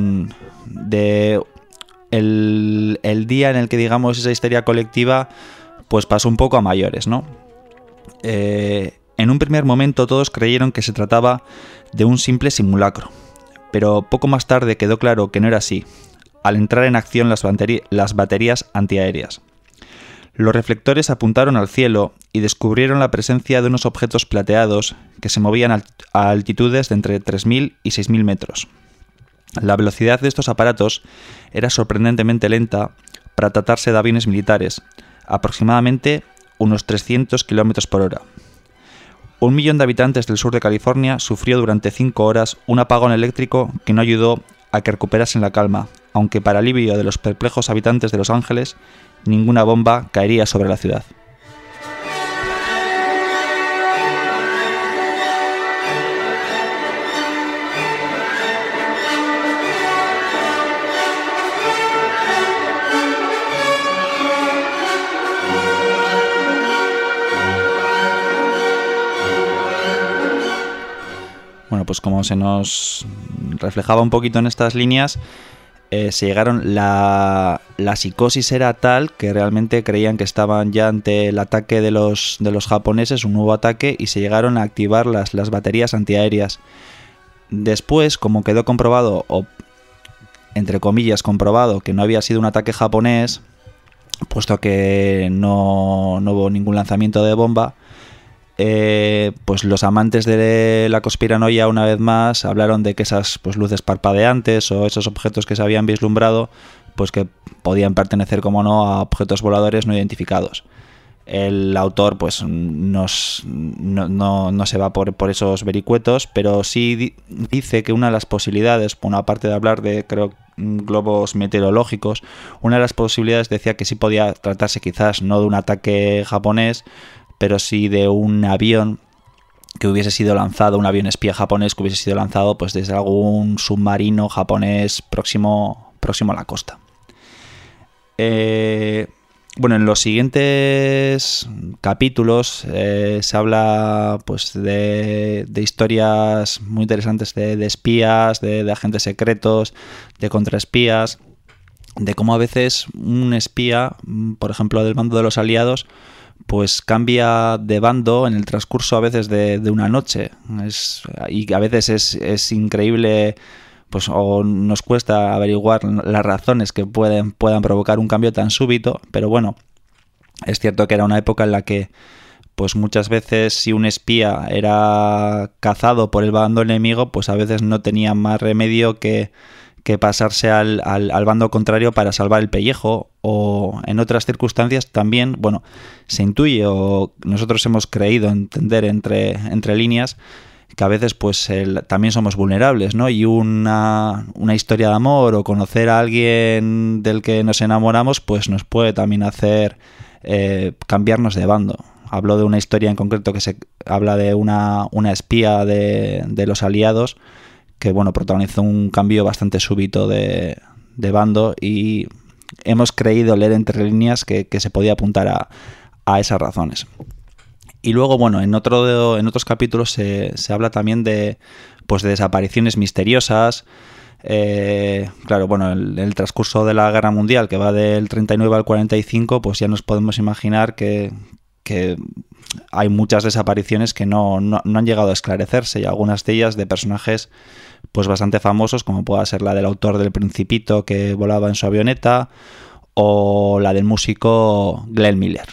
el día en el que, digamos, esa histeria colectiva pues pasó un poco a mayores, ¿no? En un primer momento todos creyeron que se trataba de un simple simulacro, pero poco más tarde quedó claro que no era así, al entrar en acción las baterías antiaéreas. Los reflectores apuntaron al cielo y descubrieron la presencia de unos objetos plateados que se movían a altitudes de entre 3.000 y 6.000 metros. La velocidad de estos aparatos era sorprendentemente lenta para tratarse de aviones militares, aproximadamente unos 300 km por hora. 1 millón de habitantes del sur de California sufrió durante 5 horas un apagón eléctrico que no ayudó a que recuperasen la calma, aunque para alivio de los perplejos habitantes de Los Ángeles, ninguna bomba caería sobre la ciudad. Bueno, pues como se nos reflejaba un poquito en estas líneas, la psicosis era tal que realmente creían que estaban ya ante el ataque de los japoneses, un nuevo ataque, y se llegaron a activar las baterías antiaéreas. Después, como quedó comprobado, o entre comillas comprobado, que no había sido un ataque japonés, puesto que no hubo ningún lanzamiento de bomba, pues los amantes de la conspiranoia, una vez más, hablaron de que esas pues luces parpadeantes o esos objetos que se habían vislumbrado, pues que podían pertenecer, como no, a objetos voladores no identificados. El autor pues no se va por esos vericuetos, pero sí dice que una de las posibilidades, por una parte de hablar de, creo, globos meteorológicos, una de las posibilidades decía que sí podía tratarse quizás no de un ataque japonés, pero sí de un avión que hubiese sido lanzado, un avión espía japonés que hubiese sido lanzado pues desde algún submarino japonés próximo a la costa. Bueno, en los siguientes capítulos se habla pues de historias muy interesantes de espías, de agentes secretos, de contraespías, de cómo a veces un espía, por ejemplo del bando de los aliados, pues cambia de bando en el transcurso a veces de una noche. Y a veces es increíble, pues, o nos cuesta averiguar las razones que puedan provocar un cambio tan súbito, pero bueno, es cierto que era una época en la que pues muchas veces si un espía era cazado por el bando enemigo, pues a veces no tenía más remedio que pasarse al bando contrario para salvar el pellejo, o en otras circunstancias también, bueno, se intuye, o nosotros hemos creído entender entre líneas, que a veces pues también somos vulnerables, ¿no? Y una historia de amor o conocer a alguien del que nos enamoramos pues nos puede también hacer cambiarnos de bando. Hablo de una historia en concreto que se habla de una espía de los aliados que, bueno, protagonizó un cambio bastante súbito de bando, y hemos creído leer entre líneas que se podía apuntar a esas razones. Y luego, bueno, en otros capítulos se habla también de desapariciones misteriosas. Claro, bueno, el transcurso de la Guerra Mundial, que va del 39 al 45, pues ya nos podemos imaginar que hay muchas desapariciones que no han llegado a esclarecerse, y algunas de ellas de personajes pues bastante famosos, como pueda ser la del autor del Principito que volaba en su avioneta, o la del músico Glenn Miller.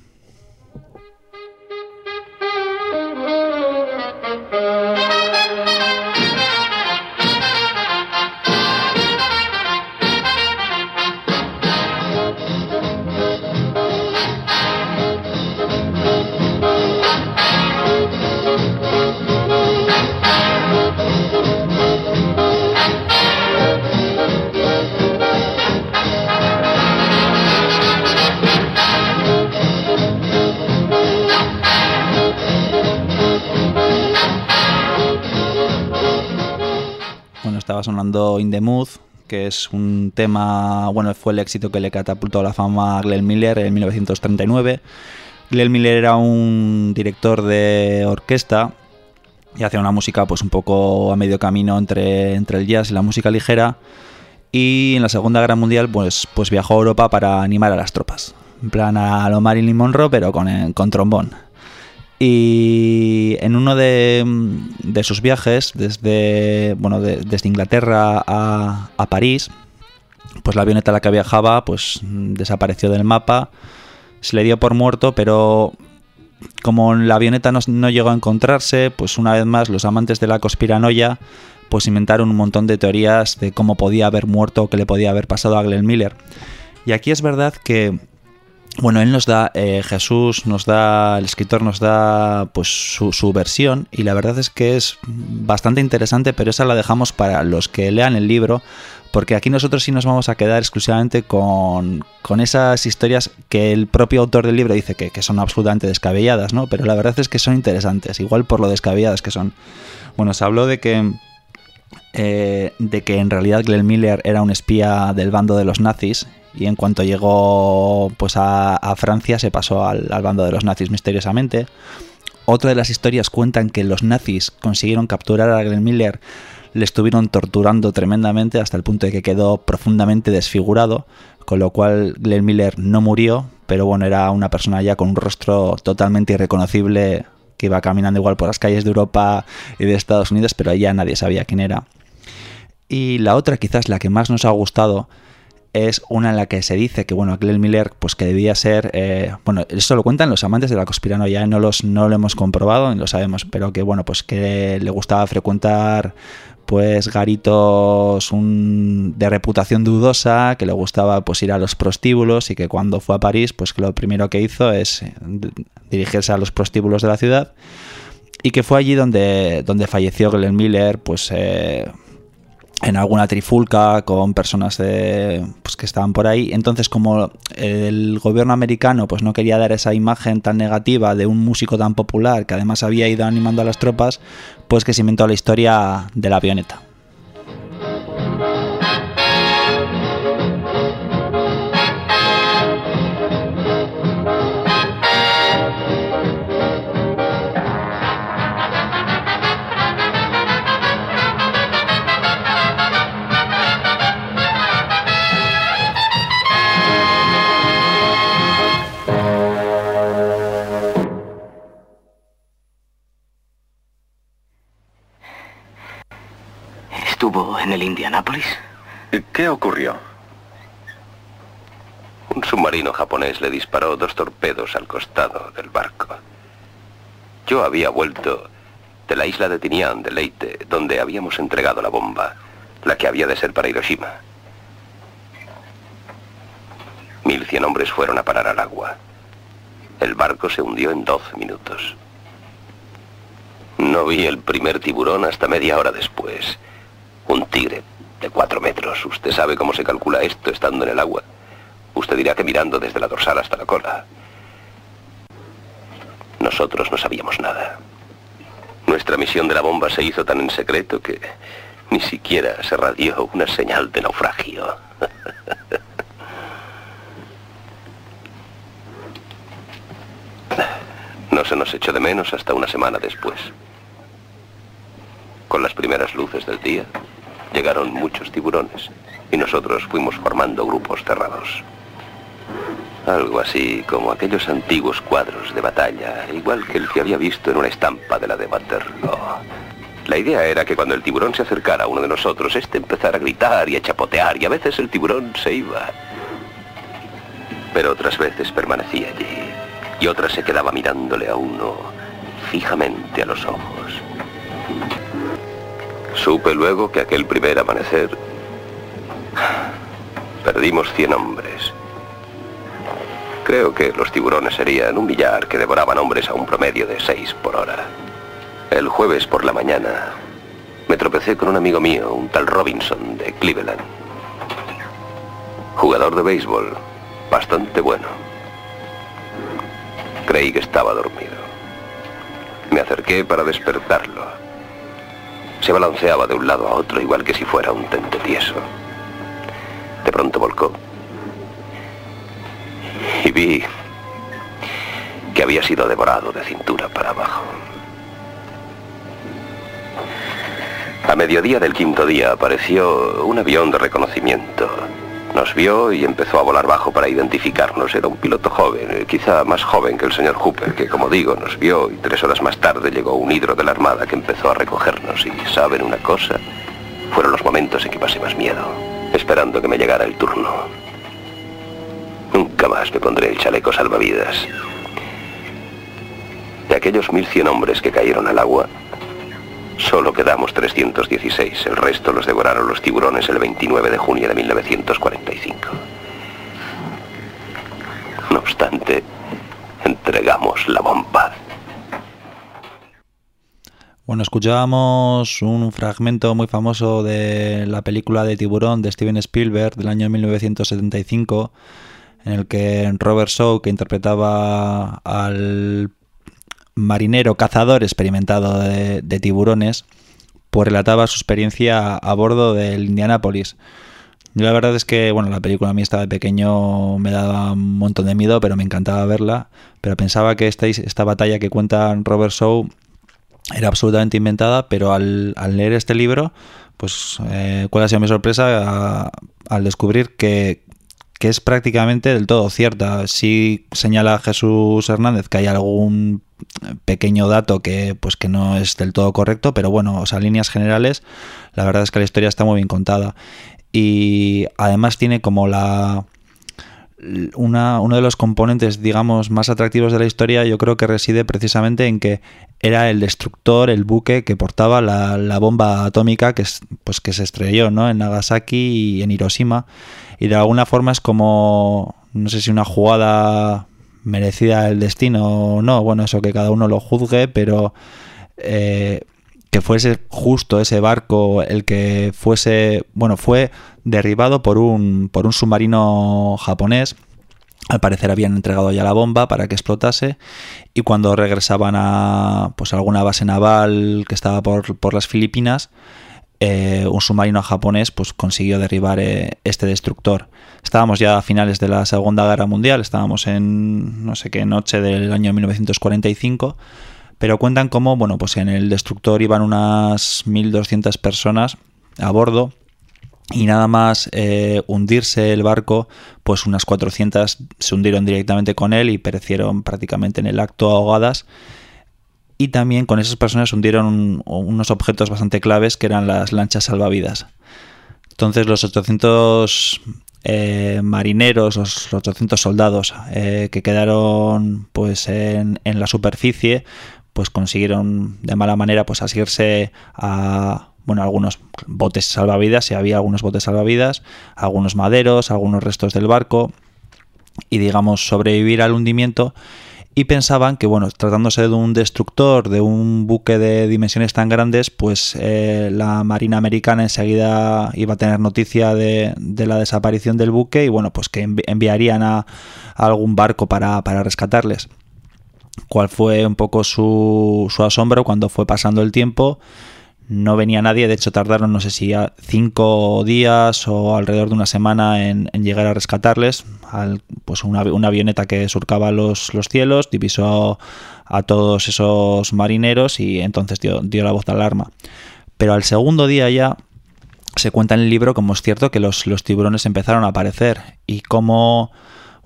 Estaba sonando In the Mood, que es un tema, bueno, fue el éxito que le catapultó a la fama a Glenn Miller en 1939. Glenn Miller era un director de orquesta y hacía una música pues un poco a medio camino entre el jazz y la música ligera, y en la Segunda Guerra Mundial pues viajó a Europa para animar a las tropas, en plan a lo Marilyn Monroe, pero con trombón. Y en uno de sus viajes desde Inglaterra a París, pues la avioneta a la que viajaba pues desapareció del mapa, se le dio por muerto, pero como la avioneta no llegó a encontrarse, pues una vez más los amantes de la conspiranoia pues inventaron un montón de teorías de cómo podía haber muerto o qué le podía haber pasado a Glenn Miller. Y aquí es verdad que bueno, él nos da, Jesús nos da, el escritor nos da pues su versión, y la verdad es que es bastante interesante, pero esa la dejamos para los que lean el libro, porque aquí nosotros sí nos vamos a quedar exclusivamente con esas historias que el propio autor del libro dice que son absolutamente descabelladas, ¿no? Pero la verdad es que son interesantes, igual por lo descabelladas que son. Bueno, se habló de que en realidad Glenn Miller era un espía del bando de los nazis, y en cuanto llegó pues a Francia se pasó al bando de los nazis misteriosamente. Otra de las historias cuentan que los nazis consiguieron capturar a Glenn Miller, le estuvieron torturando tremendamente hasta el punto de que quedó profundamente desfigurado, con lo cual Glenn Miller no murió, pero bueno, era una persona ya con un rostro totalmente irreconocible, que iba caminando igual por las calles de Europa y de Estados Unidos, pero ya nadie sabía quién era. Y la otra, quizás la que más nos ha gustado, es una en la que se dice que bueno, Glenn Miller pues que debía ser bueno, esto lo cuentan los amantes de la conspiranoia, no lo hemos comprobado ni lo sabemos, pero que bueno, pues que le gustaba frecuentar pues garitos de reputación dudosa, que le gustaba pues ir a los prostíbulos, y que cuando fue a París pues que lo primero que hizo es dirigirse a los prostíbulos de la ciudad, y que fue allí donde falleció Glenn Miller pues en alguna trifulca con personas pues que estaban por ahí. Entonces, como el gobierno americano pues no quería dar esa imagen tan negativa de un músico tan popular que además había ido animando a las tropas, pues que se inventó la historia de la avioneta. ¿Estuvo en el Indianápolis? ¿Qué ocurrió? Un submarino japonés le disparó 2 torpedos al costado del barco. Yo había vuelto de la isla de Tinian de Leyte, donde habíamos entregado la bomba, la que había de ser para Hiroshima. 1100 hombres fueron a parar al agua. El barco se hundió en 12 minutos. No vi el primer tiburón hasta media hora después. Un tigre de 4 metros. Usted sabe cómo se calcula esto estando en el agua. Usted dirá que mirando desde la dorsal hasta la cola. Nosotros no sabíamos nada. Nuestra misión de la bomba se hizo tan en secreto que ni siquiera se radió una señal de naufragio. No se nos echó de menos hasta una semana después. Con las primeras luces del día, llegaron muchos tiburones y nosotros fuimos formando grupos cerrados. Algo así como aquellos antiguos cuadros de batalla, igual que el que había visto en una estampa de la de Waterloo. La idea era que cuando el tiburón se acercara a uno de nosotros, este empezara a gritar y a chapotear, y a veces el tiburón se iba. Pero otras veces permanecía allí, y otras se quedaba mirándole a uno fijamente a los ojos. Supe luego que aquel primer amanecer perdimos 100 hombres. Creo que los tiburones serían 1 millar que devoraban hombres a un promedio de 6 por hora. El jueves por la mañana me tropecé con un amigo mío, un tal Robinson de Cleveland. Jugador de béisbol, bastante bueno. Creí que estaba dormido. Me acerqué para despertarlo. Se balanceaba de un lado a otro igual que si fuera un tente tieso. De pronto volcó. Y vi que había sido devorado de cintura para abajo. A mediodía del 5.º día apareció un avión de reconocimiento. Nos vio y empezó a volar bajo para identificarnos. Era un piloto joven, quizá más joven que el señor Hooper, que, como digo, nos vio y 3 horas más tarde llegó un hidro de la Armada que empezó a recogernos. Y, ¿saben una cosa? Fueron los momentos en que pasé más miedo, esperando que me llegara el turno. Nunca más me pondré el chaleco salvavidas. De aquellos 1.100 hombres que cayeron al agua, solo quedamos 316. El resto los devoraron los tiburones el 29 de junio de 1945. No obstante, entregamos la bomba. Bueno, escuchábamos un fragmento muy famoso de la película de Tiburón de Steven Spielberg del año 1975, en el que Robert Shaw, que interpretaba al marinero cazador experimentado de tiburones, pues relataba su experiencia a bordo del Indianapolis. Yo la verdad es que, bueno, la película a mí estaba de pequeño, me daba un montón de miedo, pero me encantaba verla. Pero pensaba que esta batalla que cuenta Robert Shaw era absolutamente inventada, pero al leer este libro, pues cuál ha sido mi sorpresa al descubrir que es prácticamente del todo cierta. Sí señala Jesús Hernández que hay algún pequeño dato que no es del todo correcto, pero bueno, o sea, líneas generales, la verdad es que la historia está muy bien contada. Y además tiene como uno de los componentes, digamos, más atractivos de la historia, yo creo que reside precisamente en que era el destructor, el buque que portaba la bomba atómica que se estrelló, ¿no?, en Nagasaki y en Hiroshima, y de alguna forma es como, no sé si una jugada merecida del destino o no, bueno, eso que cada uno lo juzgue, pero que fuese justo ese barco el que fue derribado por un submarino japonés. Al parecer habían entregado ya la bomba para que explotase, y cuando regresaban a alguna base naval que estaba por las Filipinas, un submarino japonés consiguió derribar este destructor. Estábamos ya a finales de la Segunda Guerra Mundial, estábamos en no sé qué noche del año 1945, pero cuentan cómo, en el destructor iban unas 1.200 personas a bordo, y nada más hundirse el barco, pues unas 400 se hundieron directamente con él y perecieron prácticamente en el acto ahogadas. Y también con esas personas hundieron unos objetos bastante claves, que eran las lanchas salvavidas. Entonces los 800 marineros, los 800 soldados que quedaron en la superficie, consiguieron de mala manera asirse a algunos botes salvavidas, y había algunos botes salvavidas, algunos maderos, algunos restos del barco, y digamos sobrevivir al hundimiento. Y pensaban que, tratándose de un destructor, de un buque de dimensiones tan grandes, la Marina Americana enseguida iba a tener noticia de la desaparición del buque, y que enviarían a algún barco para rescatarles. ¿Cuál fue un poco su asombro cuando fue pasando el tiempo? No venía nadie, de hecho tardaron no sé si 5 días o alrededor de una semana en llegar a rescatarles. Una avioneta que surcaba los cielos divisó a todos esos marineros y entonces dio la voz de alarma. Pero al segundo día ya se cuenta en el libro cómo es cierto que los tiburones empezaron a aparecer, y cómo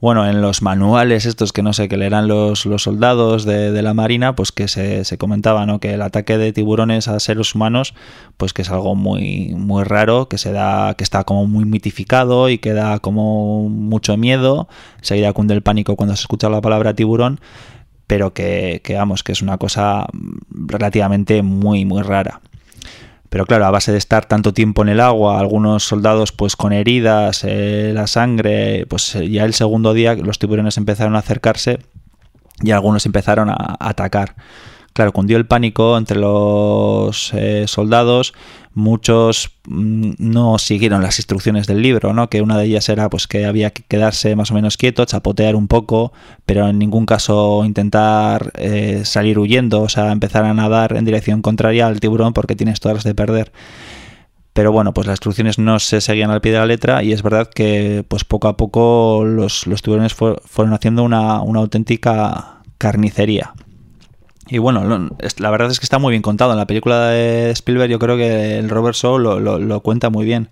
bueno, en los manuales estos que no sé, que leerán los soldados de la Marina, pues que se comentaba, ¿no? Que el ataque de tiburones a seres humanos, pues que es algo muy, muy raro, que está como muy mitificado y que da como mucho miedo. Enseguida cunde el pánico cuando se escucha la palabra tiburón, pero que vamos, que es una cosa relativamente muy, muy rara. Pero claro, a base de estar tanto tiempo en el agua, algunos soldados pues con heridas, la sangre, pues ya el segundo día los tiburones empezaron a acercarse y algunos empezaron a atacar. Claro, cundió el pánico entre los soldados. Muchos no siguieron las instrucciones del libro, ¿no? Que una de ellas era pues que había que quedarse más o menos quieto, chapotear un poco, pero en ningún caso intentar salir huyendo, o sea, empezar a nadar en dirección contraria al tiburón porque tienes todas las de perder. Pero bueno, pues las instrucciones no se seguían al pie de la letra y es verdad que pues poco a poco los tiburones fueron haciendo una auténtica carnicería. Y bueno, la verdad es que está muy bien contado. En la película de Spielberg yo creo que el Robert Shaw lo cuenta muy bien.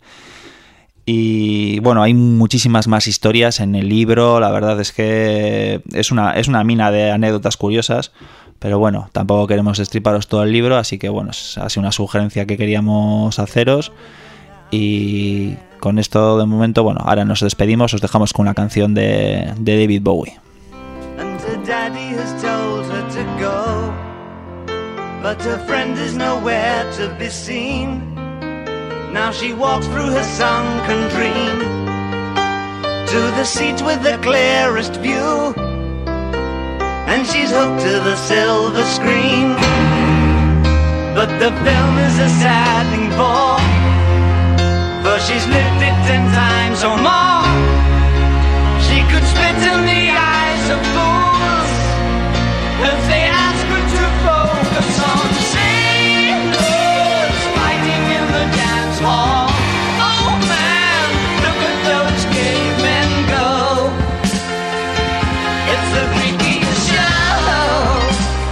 Y bueno, hay muchísimas más historias en el libro. La verdad es que es una mina de anécdotas curiosas. Pero bueno, tampoco queremos destriparos todo el libro. Así que bueno, es así una sugerencia que queríamos haceros. Y con esto de momento, bueno, ahora nos despedimos. Os dejamos con una canción de David Bowie. Daddy has told her to go, but her friend is nowhere to be seen. Now she walks through her sunken dream to the seat with the clearest view, and she's hooked to the silver screen. But the film is a sad thing for she's lived it 10 times or more. She could spit in the eyes of fools if they ask her to focus on sailors fighting in the dance hall. Oh man, look at those cavemen go. It's the freakiest show.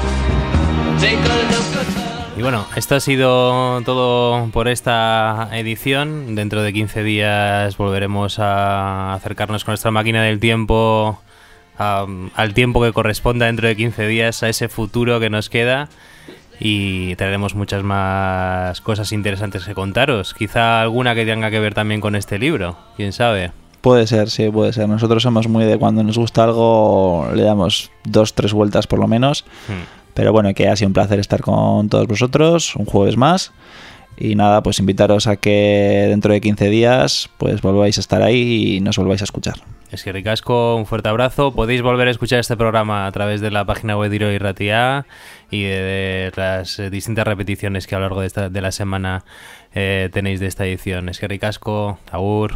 Take a look at the... Y bueno, esto ha sido todo por esta edición. Dentro de 15 días volveremos a acercarnos con nuestra máquina del tiempo al tiempo que corresponda dentro de 15 días, a ese futuro que nos queda, y traeremos muchas más cosas interesantes que contaros. Quizá alguna que tenga que ver también con este libro, quién sabe. Puede ser, sí, puede ser. Nosotros somos muy de cuando nos gusta algo le damos 2-3 vueltas por lo menos. Pero bueno, que ha sido un placer estar con todos vosotros un jueves más. Y nada, pues invitaros a que dentro de 15 días pues volváis a estar ahí y nos volváis a escuchar. Es que ricasco, un fuerte abrazo. Podéis volver a escuchar este programa a través de la página web de Iro Irratia y de las distintas repeticiones que a lo largo de la semana tenéis de esta edición. Es que ricasco, agur.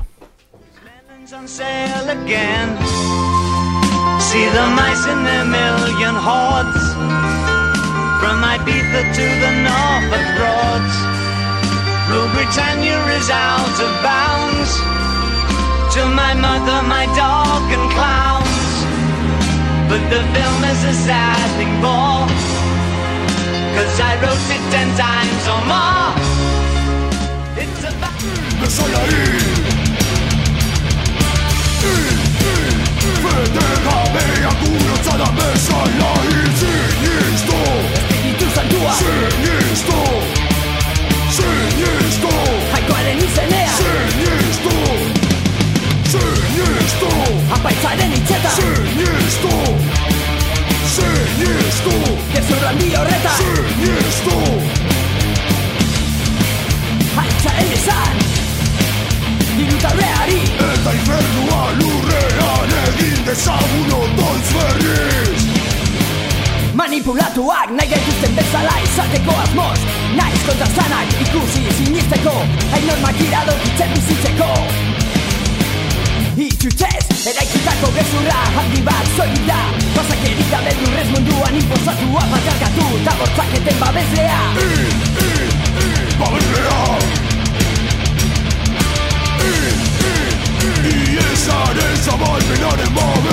See the mice in their million hordes, from Ibiza to the Norfolk Broads. Rule Britannia is out of bounds, to my mother, my dog and clowns. But the film is a sad thing more, 'cause I wrote it 10 times or more. It's about... Déjame a la mesa y ahí siniestro. Espíritu Santua. Siniestro. Siniestro. Jaikoaren izenean. Siniestro. Siniestro. Apaitzaren hitzetan. Siniestro. Siniestro. Gezurra handi horretan. Siniestro. Aitzaren esan. Dirutaldeari. Eta infernua lurrean egin dezagun otoitz berriz. Manipulatuak nahi gaituzten bezala izateko asmoz, naiz kontrazanak ikusi sinisteko, hain normak iradokitzen bizitzeko. Itxutxez, eraikitako gezurra handi bat soilik da, pasakerik gabe lurrez munduan inpozatua bakarkatu eta bortzaketen babeslea. Babeslea. Iesaren zabalpenaren babes.